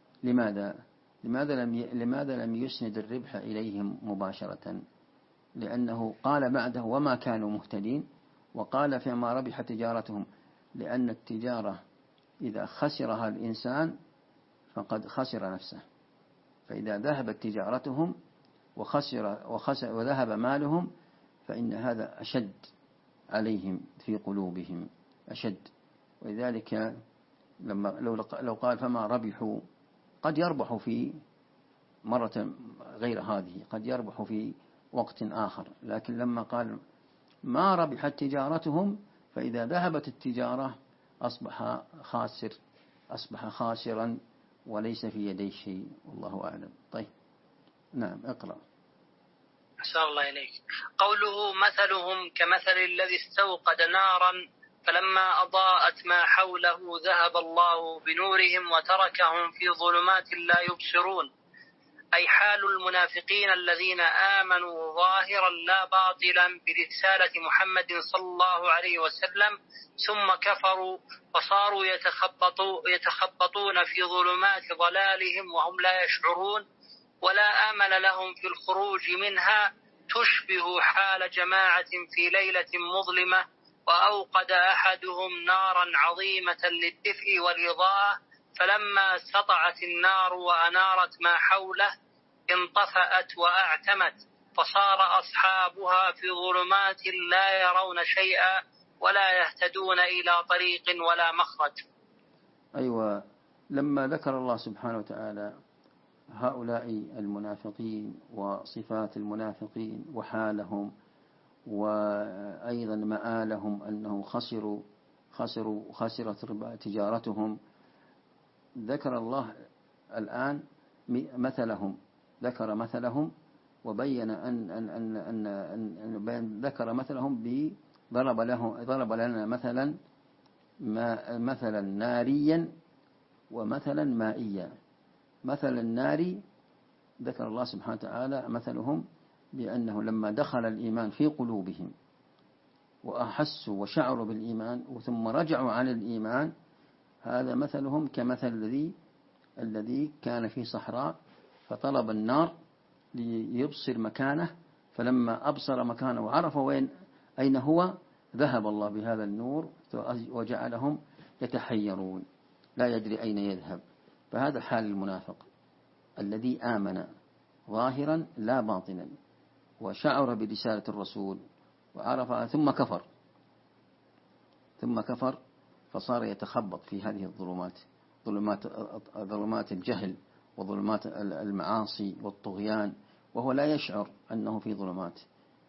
لماذا لم يسند الربح إليهم مباشرة؟ لأنه قال بعده وما كانوا مهتدين، وقال فما ربحت تجارتهم، لأن التجارة إذا خسرها الإنسان فقد خسر نفسه، فإذا ذهبت تجارتهم وذهب مالهم فإن هذا أشد عليهم في قلوبهم أشد. ولذلك لو قال فما ربحوا، قد يربحوا في مرة غير هذه، قد يربحوا في وقت آخر، لكن لما قال ما ربحت تجارتهم فإذا ذهبت التجارة أصبح خاسرا وليس في يديه شيء، والله أعلم. طيب نعم، اقرأ. أحسن الله إليك. قوله مثلهم كمثل الذي استوقد نارا فلما أضاءت ما حوله ذهب الله بنورهم وتركهم في ظلمات لا يبصرون، أي حال المنافقين الذين آمنوا ظاهرا لا باطلا برسالة محمد صلى الله عليه وسلم ثم كفروا فصاروا يتخبطون في ظلمات ضلالهم وهم لا يشعرون ولا آمل لهم في الخروج منها، تشبه حال جماعة في ليلة مظلمة وأوقد أحدهم نارا عظيمة للدفء والإضاءة فلما سطعت النار وأنارت ما حوله انطفأت وأعتمت، فصار أصحابها في ظلمات لا يرون شيئا ولا يهتدون إلى طريق ولا مخرج. أيوة، لما ذكر الله سبحانه وتعالى هؤلاء المنافقين وصفات المنافقين وحالهم وأيضا مآلهم أنهم خسرت تجارتهم، ذكر الله الآن مثلهم، ذكر مثلهم وبين أن ذكر مثلهم ضرب لنا مثلا ناريا ومثلا مائيا. مثل النار ذكر الله سبحانه وتعالى مثلهم بأنه لما دخل الإيمان في قلوبهم وأحسوا وشعروا بالإيمان ثم رجعوا عن الإيمان، هذا مثلهم كمثل الذي كان في صحراء فطلب النار ليبصر مكانه، فلما أبصر مكانه وعرف أين هو ذهب الله بهذا النور وجعلهم يتحيرون لا يدري أين يذهب. فهذا حال المنافق الذي آمن ظاهرا لا باطنا وشعر برسالة الرسول وعرفها ثم كفر فصار يتخبط في هذه الظلمات، ظلمات الجهل وظلمات المعاصي والطغيان، وهو لا يشعر أنه في ظلمات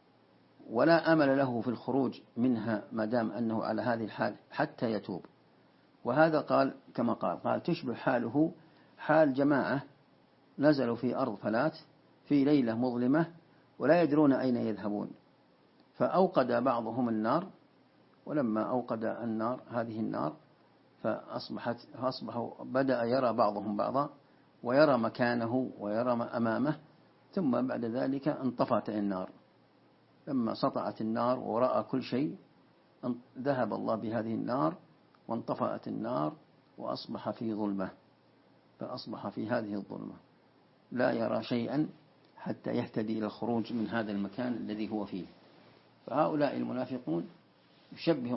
ولا أمل له في الخروج منها ما دام أنه على هذه الحال حتى يتوب. وهذا قال كما قال تشبه حاله حال جماعة نزلوا في أرض فلات في ليلة مظلمة ولا يدرون أين يذهبون، فأوقد بعضهم النار، ولما أوقد هذه النار فأصبحوا بدأ يرى بعضهم بعضا ويرى مكانه ويرى ما أمامه، ثم بعد ذلك انطفأت النار. لما سطعت النار ورأى كل شيء ذهب الله بهذه النار وانطفأت النار وأصبح في ظلمة، فأصبح في هذه الظلمة لا يرى شيئا حتى يهتدي إلى الخروج من هذا المكان الذي هو فيه. فهؤلاء المنافقون يشبه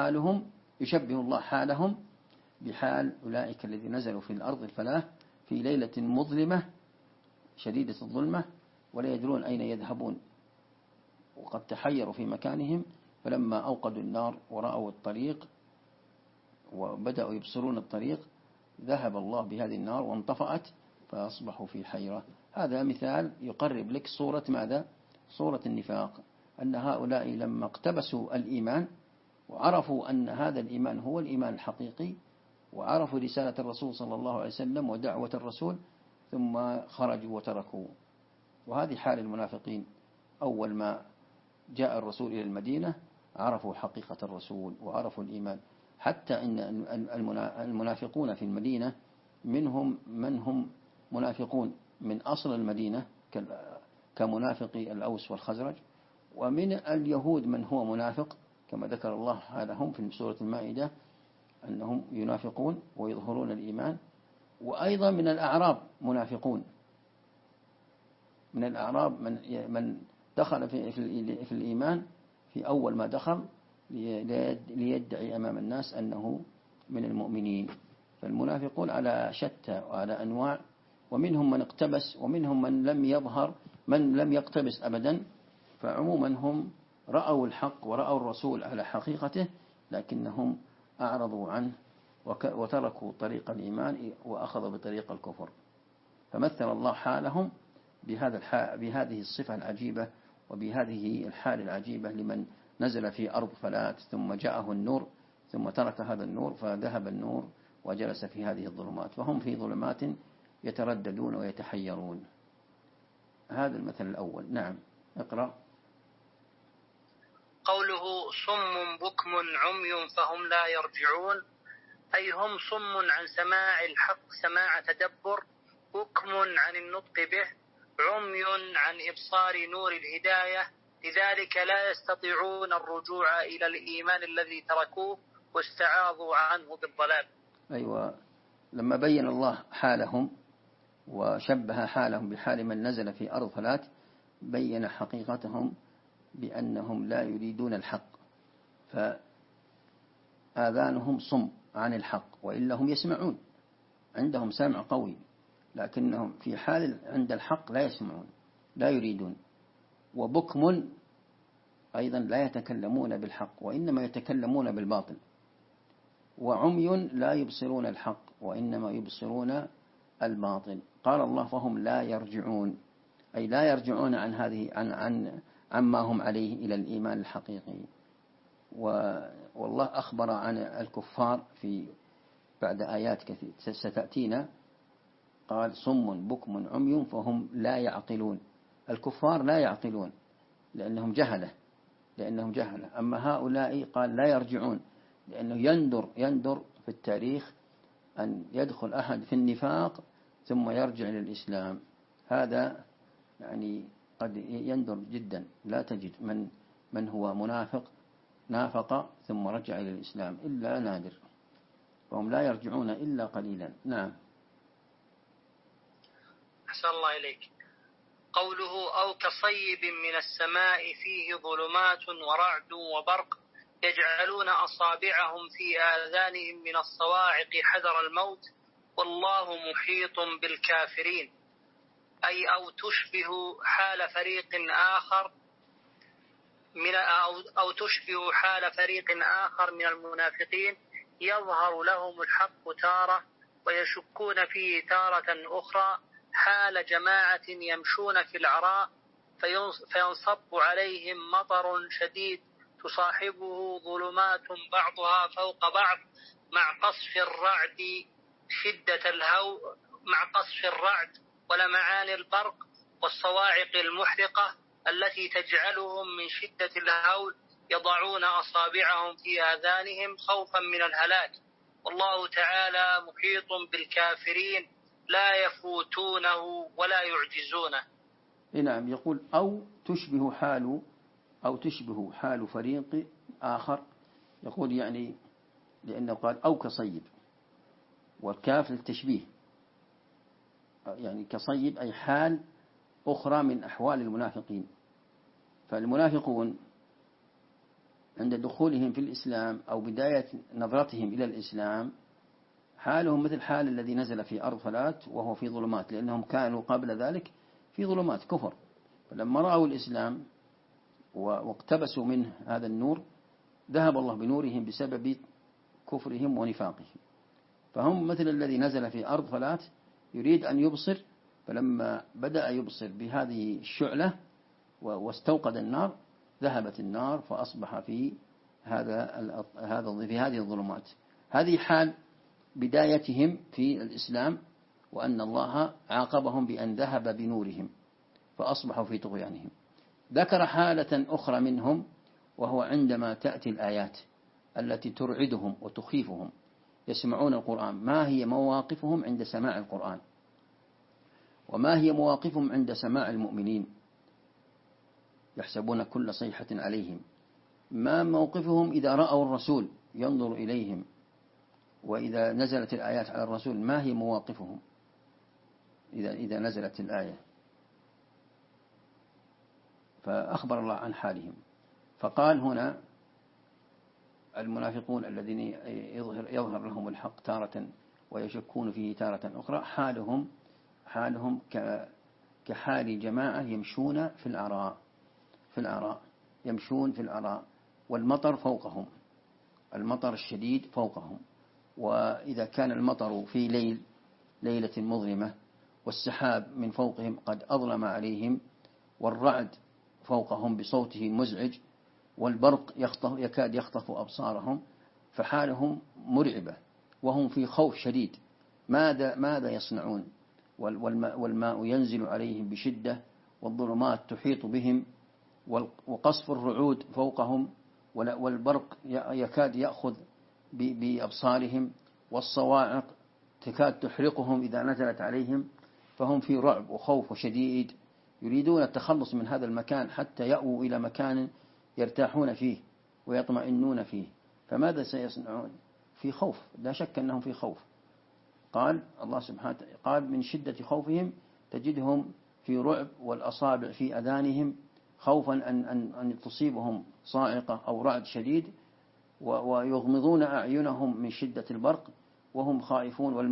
الله حالهم بحال أولئك الذين نزلوا في الأرض الفلاة في ليلة مظلمة شديدة الظلمة ولا يدرون أين يذهبون، وقد تحيروا في مكانهم، فلما أوقدوا النار ورأوا الطريق وبدأوا يبصرون الطريق ذهب الله بهذه النار وانطفأت فأصبحوا في حيرة. هذا مثال يقرب لك صورة ماذا؟ صورة النفاق، أن هؤلاء لما اقتبسوا الإيمان وعرفوا أن هذا الإيمان هو الإيمان الحقيقي وعرفوا رسالة الرسول صلى الله عليه وسلم ودعوة الرسول ثم خرجوا وتركوا. وهذه حال المنافقين، أول ما جاء الرسول إلى المدينة عرفوا حقيقة الرسول وعرفوا الإيمان، حتى إن المنافقون في المدينة منهم من هم منافقون من أصل المدينة كمنافقي الأوس والخزرج، ومن اليهود من هو منافق كما ذكر الله حالهم في سورة المائدة أنهم ينافقون ويظهرون الإيمان، وأيضا من الأعراب منافقون، من الأعراب من دخل في الإيمان في أول ما دخل ليدعي أمام الناس أنه من المؤمنين. فالمنافقون على شتى وعلى أنواع، ومنهم من اقتبس ومنهم من لم يظهر، من لم يقتبس أبدا، فعموما هم رأوا الحق ورأوا الرسول على حقيقته لكنهم أعرضوا عنه وتركوا طريق الإيمان وأخذوا بطريق الكفر. فمثل الله حالهم بهذه الصفة العجيبة وبهذه الحال العجيبة لمن نزل في أرض فلات ثم جاءه النور ثم ترك هذا النور فذهب النور وجلس في هذه الظلمات، فهم في ظلمات يترددون ويتحيرون. هذا المثل الأول. نعم، اقرأ. قوله صم بكم عمي فهم لا يرجعون، أي هم صم عن سماع الحق سماع تدبر، بكم عن النطق به، عمي عن إبصار نور الهداية، لذلك لا يستطيعون الرجوع إلى الإيمان الذي تركوه واستعاضوا عنه بالضلال. أيوة، لما بين الله حالهم وشبه حالهم بحال من نزل في أرض فلات بين حقيقتهم بأنهم لا يريدون الحق، فآذانهم صم عن الحق، وإلا هم يسمعون عندهم سمع قوي، لكنهم في حال عند الحق لا يسمعون، لا يريدون. وبكم أيضا لا يتكلمون بالحق، وإنما يتكلمون بالباطل. وعمي لا يبصرون الحق، وإنما يبصرون الباطل. قال الله فهم لا يرجعون، أي لا يرجعون عن هذه عما هم عليه إلى الإيمان الحقيقي. والله أخبر عن الكفار في بعد آيات كثير ستأتينا، قال صم بكم عمي فهم لا يعقلون. الكفار لا يعقلون لأنهم جهلة. أما هؤلاء قال لا يرجعون، لأنه يندر في التاريخ أن يدخل أحد في النفاق ثم يرجع إلى الإسلام. هذا يعني قد يندر جدا، لا تجد من هو نافق ثم رجع إلى الإسلام إلا نادر، وهم لا يرجعون إلا قليلا. نعم. أحسن الله إليك. قوله أو كصيب من السماء فيه ظلمات ورعد وبرق يجعلون أصابعهم في آذانهم من الصواعق حذر الموت والله محيط بالكافرين، أي تشبه حال فريق آخر من المنافقين يظهر لهم الحق تارة ويشكون فيه تارة أخرى، حال جماعة يمشون في العراء فينصب عليهم مطر شديد تصاحبه ظلمات بعضها فوق بعض مع قصف الرعد ولمعان البرق والصواعق المحرقة التي تجعلهم من شدة الهول يضعون أصابعهم في آذانهم خوفا من الهلاك. والله تعالى محيط بالكافرين لا يفوتونه ولا يعجزونه. نعم. يقول أو تشبه حال فريق آخر. يقول يعني لأنه قال أو كصيب، والكاف للتشبيه، يعني كصيب أي حال أخرى من أحوال المنافقين. فالمنافقون عند دخولهم في الإسلام أو بداية نظرتهم إلى الإسلام حالهم مثل حال الذي نزل في أرض فلات وهو في ظلمات، لأنهم كانوا قبل ذلك في ظلمات كفر، فلما رأوا الإسلام واقتبسوا منه هذا النور ذهب الله بنورهم بسبب كفرهم ونفاقهم. فهم مثل الذي نزل في أرض فلات يريد أن يبصر، فلما بدأ يبصر بهذه الشعلة واستوقد النار ذهبت النار فأصبح في هذه الظلمات. هذه حال بدايتهم في الإسلام، وأن الله عاقبهم بأن ذهب بنورهم فأصبحوا في طغيانهم. ذكر حالة أخرى منهم وهو عندما تأتي الآيات التي ترعدهم وتخيفهم، يسمعون القرآن. ما هي مواقفهم عند سماع القرآن؟ وما هي مواقفهم عند سماع المؤمنين؟ يحسبون كل صيحة عليهم. ما موقفهم إذا رأوا الرسول ينظر إليهم؟ وإذا نزلت الآيات على الرسول ما هي مواقفهم إذا نزلت الآية؟ فأخبر الله عن حالهم. فقال هنا المنافقون الذين يظهر لهم الحق تارة ويشكون فيه تارة أخرى حالهم كحال جماعة يمشون في العراء يمشون في العراء والمطر فوقهم، المطر الشديد فوقهم. وإذا كان المطر في ليلة مظلمة والسحاب من فوقهم قد أظلم عليهم، والرعد فوقهم بصوته المزعج، والبرق يكاد يخطف أبصارهم، فحالهم مرعبة وهم في خوف شديد. ماذا يصنعون؟ والماء ينزل عليهم بشدة، والظلمات تحيط بهم، وقصف الرعود فوقهم، والبرق يكاد يأخذ بأبصارهم، والصواعق تكاد تحرقهم إذا نزلت عليهم. فهم في رعب وخوف شديد، يريدون التخلص من هذا المكان حتى يأووا إلى مكان يرتاحون فيه ويطمئنون فيه. فماذا سيصنعون؟ في خوف، لا شك أنهم في خوف. قال الله سبحانه قال من شدة خوفهم تجدهم في رعب، والأصابع في أذانهم خوفا أن تصيبهم صاعقة أو رعد شديد، ويغمضون أعينهم من شدة البرق وهم خائفون، والماء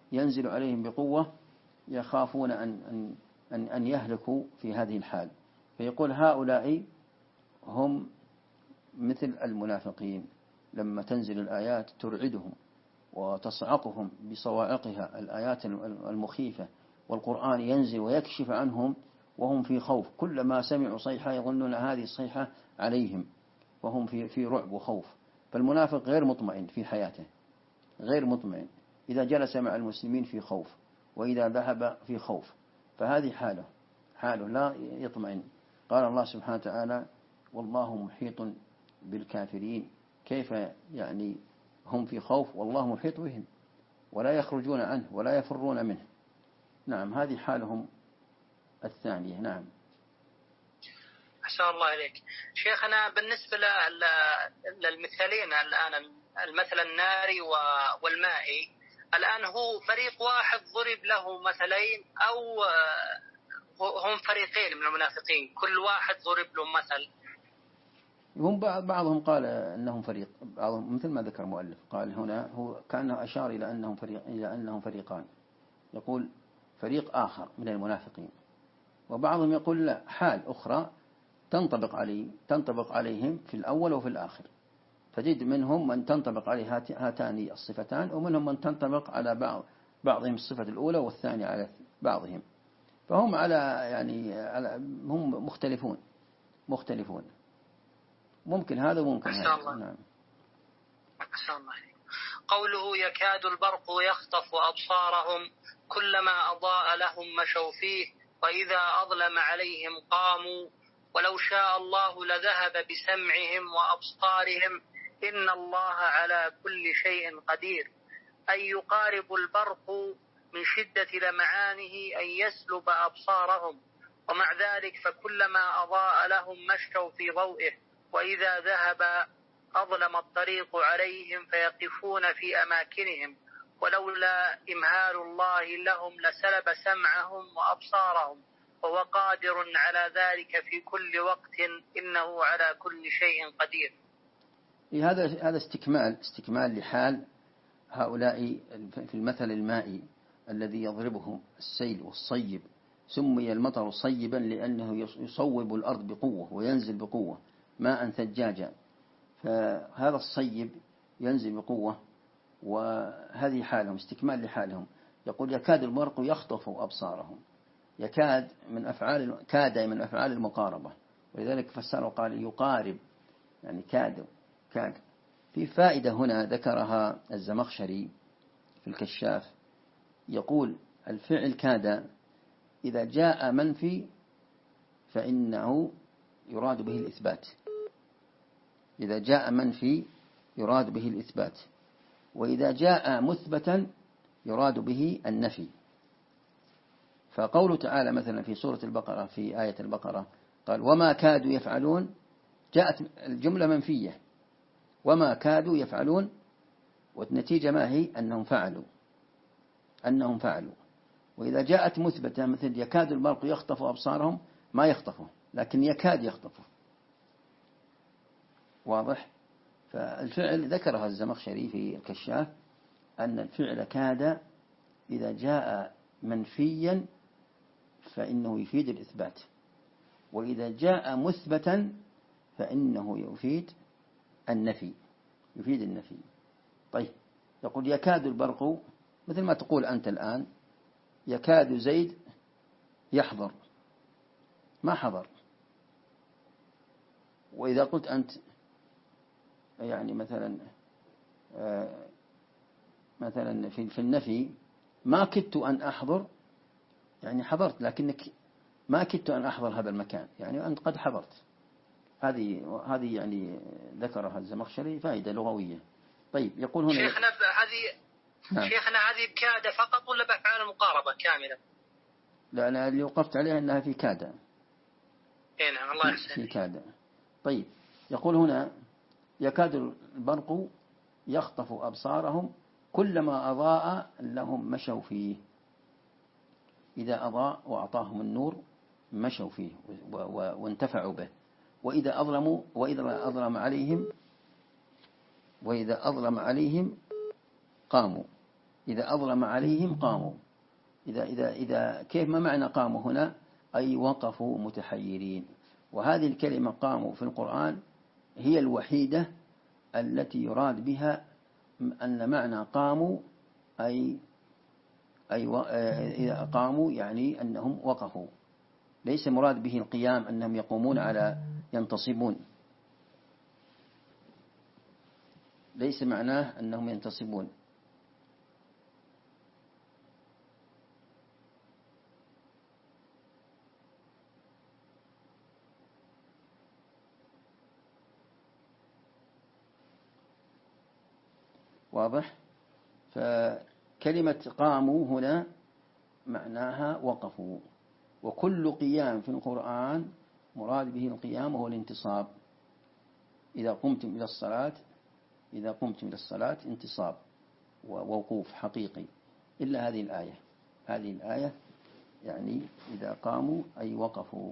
ينزل عليهم بقوة يخافون أن يهلكوا في هذه الحال. فيقول هؤلاء هم مثل المنافقين، لما تنزل الآيات ترعدهم وتصعقهم بصواعقها، الآيات المخيفة، والقرآن ينزل ويكشف عنهم وهم في خوف، كلما سمعوا صيحة يظنون هذه الصيحة عليهم، وهم في رعب وخوف. فالمنافق غير مطمئن في حياته، غير مطمئن، إذا جلس مع المسلمين في خوف، وإذا ذهب في خوف، فهذه حاله لا يطمئن. قال الله سبحانه وتعالى والله محيط بالكافرين، كيف يعني هم في خوف والله محيط بهم ولا يخرجون عنه ولا يفرون منه. نعم، هذه حالهم الثانية. نعم. أحسن الله إليك شيخنا. بالنسبة للمثالين الآن، المثل الناري والمائي، الآن هو فريق واحد ضرب له مثلين، أو هم فريقين من المنافقين كل واحد ضرب له مثل؟ هم بعضهم قال أنهم فريق، بعضهم مثل ما ذكر المؤلف قال هنا، هو كأنه أشار إلى أنهم فريقان، يقول فريق آخر من المنافقين. وبعضهم يقول لا، حال أخرى تنطبق عليهم في الأول وفي الآخر، تجد منهم من تنطبق عليه هاتان الصفتان، ومنهم من تنطبق على بعضهم الصفة الأولى والثانية على بعضهم. فهم هم مختلفون، ممكن هذا وممكن هذا. نعم. قوله يكاد البرق يخطف أبصارهم كلما أضاء لهم مشوا فيه وإذا أظلم عليهم قاموا ولو شاء الله لذهب بسمعهم وأبصارهم إن الله على كل شيء قدير. أي يقارب البرق من شدة لمعانه أن يسلب أبصارهم، ومع ذلك فكلما أضاء لهم مشوا في ضوئه، وإذا ذهب أظلم الطريق عليهم فيقفون في أماكنهم، ولولا إمهال الله لهم لسلب سمعهم وأبصارهم، وهو قادر على ذلك في كل وقت إنه على كل شيء قدير. هذا استكمال لحال هؤلاء في المثل المائي الذي يضربهم السيل والصيب. سمي المطر صيبا لأنه يصوب الأرض بقوة وينزل بقوة ماء ثجاجا، فهذا الصيب ينزل بقوة، وهذه حالهم استكمال لحالهم. يقول يكاد البرق يخطف أبصارهم، يكاد كاد من أفعال المقاربة، ولذلك فسره قال يقارب، يعني كاد. في فائدة هنا ذكرها الزمخشري في الكشاف، يقول الفعل كاد إذا جاء منفي فإنه يراد به الإثبات، إذا جاء منفي يراد به الإثبات، وإذا جاء مثبتا يراد به النفي. فقوله تعالى مثلا في سورة البقرة في آية البقرة قال وما كادوا يفعلون، جاءت الجملة منفية وما كادوا يفعلون، والنتيجة ما هي؟ أنهم فعلوا. وإذا جاءت مثبتة مثل يكاد البرق يخطف أبصارهم، ما يخطفه لكن يكاد يخطفه. واضح؟ فالفعل ذكرها الزمخشري في الكشاف أن الفعل كاد إذا جاء منفيا فإنه يفيد الإثبات، وإذا جاء مثبتا فإنه يفيد النفي. طيب، يقول يكاد البرق، مثل ما تقول أنت الآن يكاد زيد يحضر، ما حضر. وإذا قلت أنت يعني مثلا في النفي ما كدت أن أحضر، يعني حضرت لكنك ما كدت أن أحضر هذا المكان، يعني أنت قد حضرت. هذه يعني ذكرها الزمخشري فائدة لغوية. طيب، يقول هنا شيخنا هذه بكاد فقط ولا بأفعال المقاربة كاملة؟ لا، أنا اللي وقفت عليها أنها في كاد. نعم، الله يحسن. في كاد. طيب، يقول هنا يكاد البرق يخطف أبصارهم كلما أضاء لهم مشوا فيه. إذا أضاء وأعطاهم النور مشوا فيه وانتفعوا به، وإذا أظلم عليهم قاموا. إذا أظلم عليهم قاموا. إذا كيف ما معنى قاموا هنا؟ أي وقفوا متحيرين. وهذه الكلمة قاموا في القرآن هي الوحيدة التي يراد بها أن معنى قاموا إذا قاموا يعني أنهم وقفوا، ليس مراد به القيام أنهم يقومون على ينتصبون، ليس معناه أنهم ينتصبون. واضح؟ فكلمة قاموا هنا معناها وقفوا. وكل قيام في القرآن مراد به القيام وهو الانتصاب. إذا قمتم إلى الصلاة انتصاب ووقوف حقيقي، إلا هذه الآية يعني إذا قاموا أي وقفوا.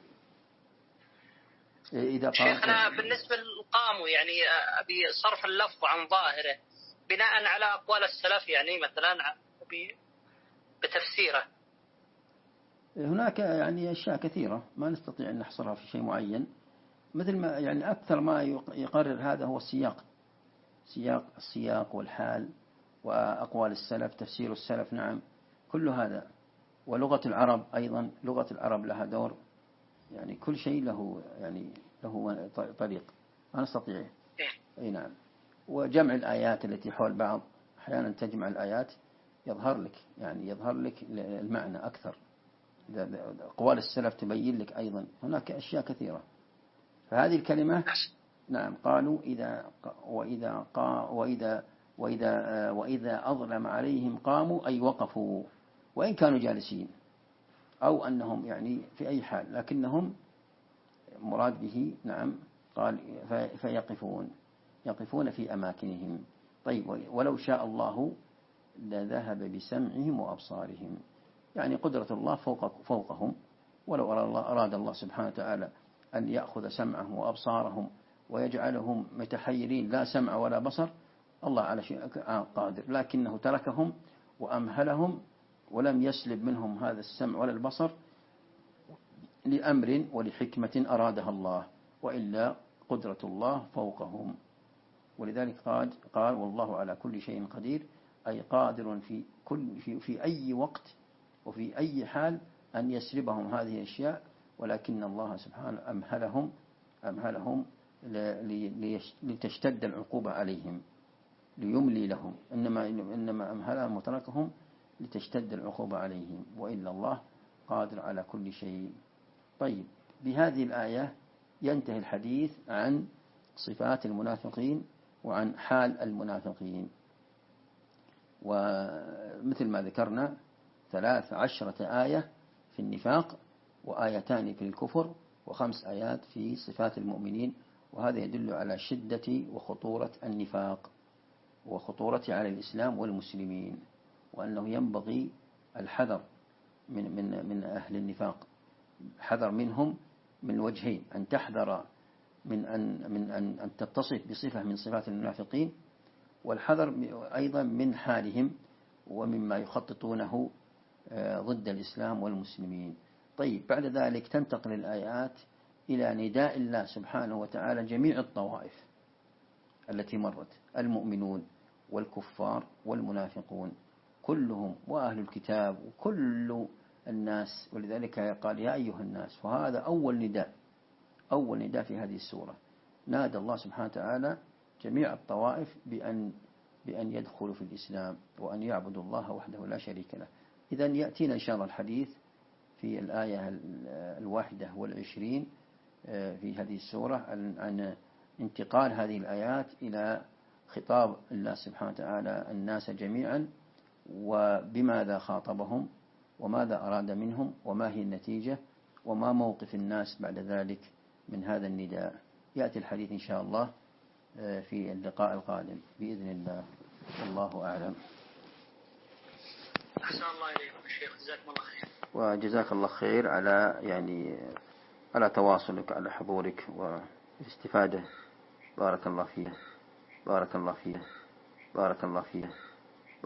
شيخنا بالنسبة للقاموا يعني أبي صرف اللفظ عن ظاهره بناء على أقوال السلف، يعني مثلا بتفسيره. هناك يعني أشياء كثيرة ما نستطيع أن نحصرها في شيء معين، مثل ما يعني أكثر ما يقرر هذا هو السياق والحال وأقوال السلف، تفسير السلف، نعم كل هذا. ولغة العرب أيضا، لغة العرب لها دور، يعني كل شيء له طريق ما نستطيع. أي نعم. وجمع الآيات التي حول بعض، أحيانا تجمع الآيات يظهر لك المعنى أكثر. أقوال السلف تبين لك أيضا هناك أشياء كثيرة. فهذه الكلمة نعم قالوا وإذا أظلم عليهم قاموا أي وقفوا، وإن كانوا جالسين أو أنهم يعني في أي حال، لكنهم مراد به نعم قال يقفون في أماكنهم. طيب ولو شاء الله لذهب بسمعهم وأبصارهم، يعني قدرة الله فوقهم. ولو أراد الله سبحانه وتعالى أن يأخذ سمعهم وأبصارهم ويجعلهم متحيرين لا سمع ولا بصر، الله على شيء قادر، لكنه تركهم وأمهلهم ولم يسلب منهم هذا السمع ولا البصر لأمر ولحكمة أرادها الله، وإلا قدرة الله فوقهم. ولذلك قال والله على كل شيء قدير، أي قادر في أي وقت وفي أي حال أن يسلبهم هذه الأشياء، ولكن الله سبحانه أمهلهم لتشتد العقوبة عليهم، ليملي لهم، إنما أمهلهم وتركهم لتشتد العقوبة عليهم، وإلا الله قادر على كل شيء. طيب، بهذه الآية ينتهي الحديث عن صفات المنافقين وعن حال المنافقين. ومثل ما ذكرنا 13 آية في النفاق، وآيتان في الكفر، و5 آيات في صفات المؤمنين. وهذا يدل على شدة وخطورة النفاق وخطورته على الإسلام والمسلمين، وأنه ينبغي الحذر من أهل النفاق، حذر منهم من وجهين: أن تحذر من أن تتصف بصفة من صفات المنافقين، والحذر أيضا من حالهم ومما يخططونه ضد الإسلام والمسلمين. طيب، بعد ذلك تنتقل الآيات إلى نداء الله سبحانه وتعالى جميع الطوائف التي مرت، المؤمنون والكفار والمنافقون كلهم، وأهل الكتاب وكل الناس. ولذلك قال يا أيها الناس، وهذا أول نداء في هذه السورة. نادى الله سبحانه وتعالى جميع الطوائف بأن يدخلوا في الإسلام وأن يعبدوا الله وحده لا شريك له. إذن يأتينا إن شاء الله الحديث في الآية 21 في هذه السورة عن انتقال هذه الآيات إلى خطاب الله سبحانه وتعالى الناس جميعا، وبماذا خاطبهم وماذا أراد منهم وما هي النتيجة وما موقف الناس بعد ذلك من هذا النداء. يأتي الحديث إن شاء الله في اللقاء القادم بإذن الله، والله أعلم. أحسن الله إليكم الشيخ، جزاكم الله خير. وجزاك الله خير على تواصلك، على حضورك والاستفادة. بارك الله فيه.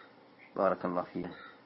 بارك الله فيك.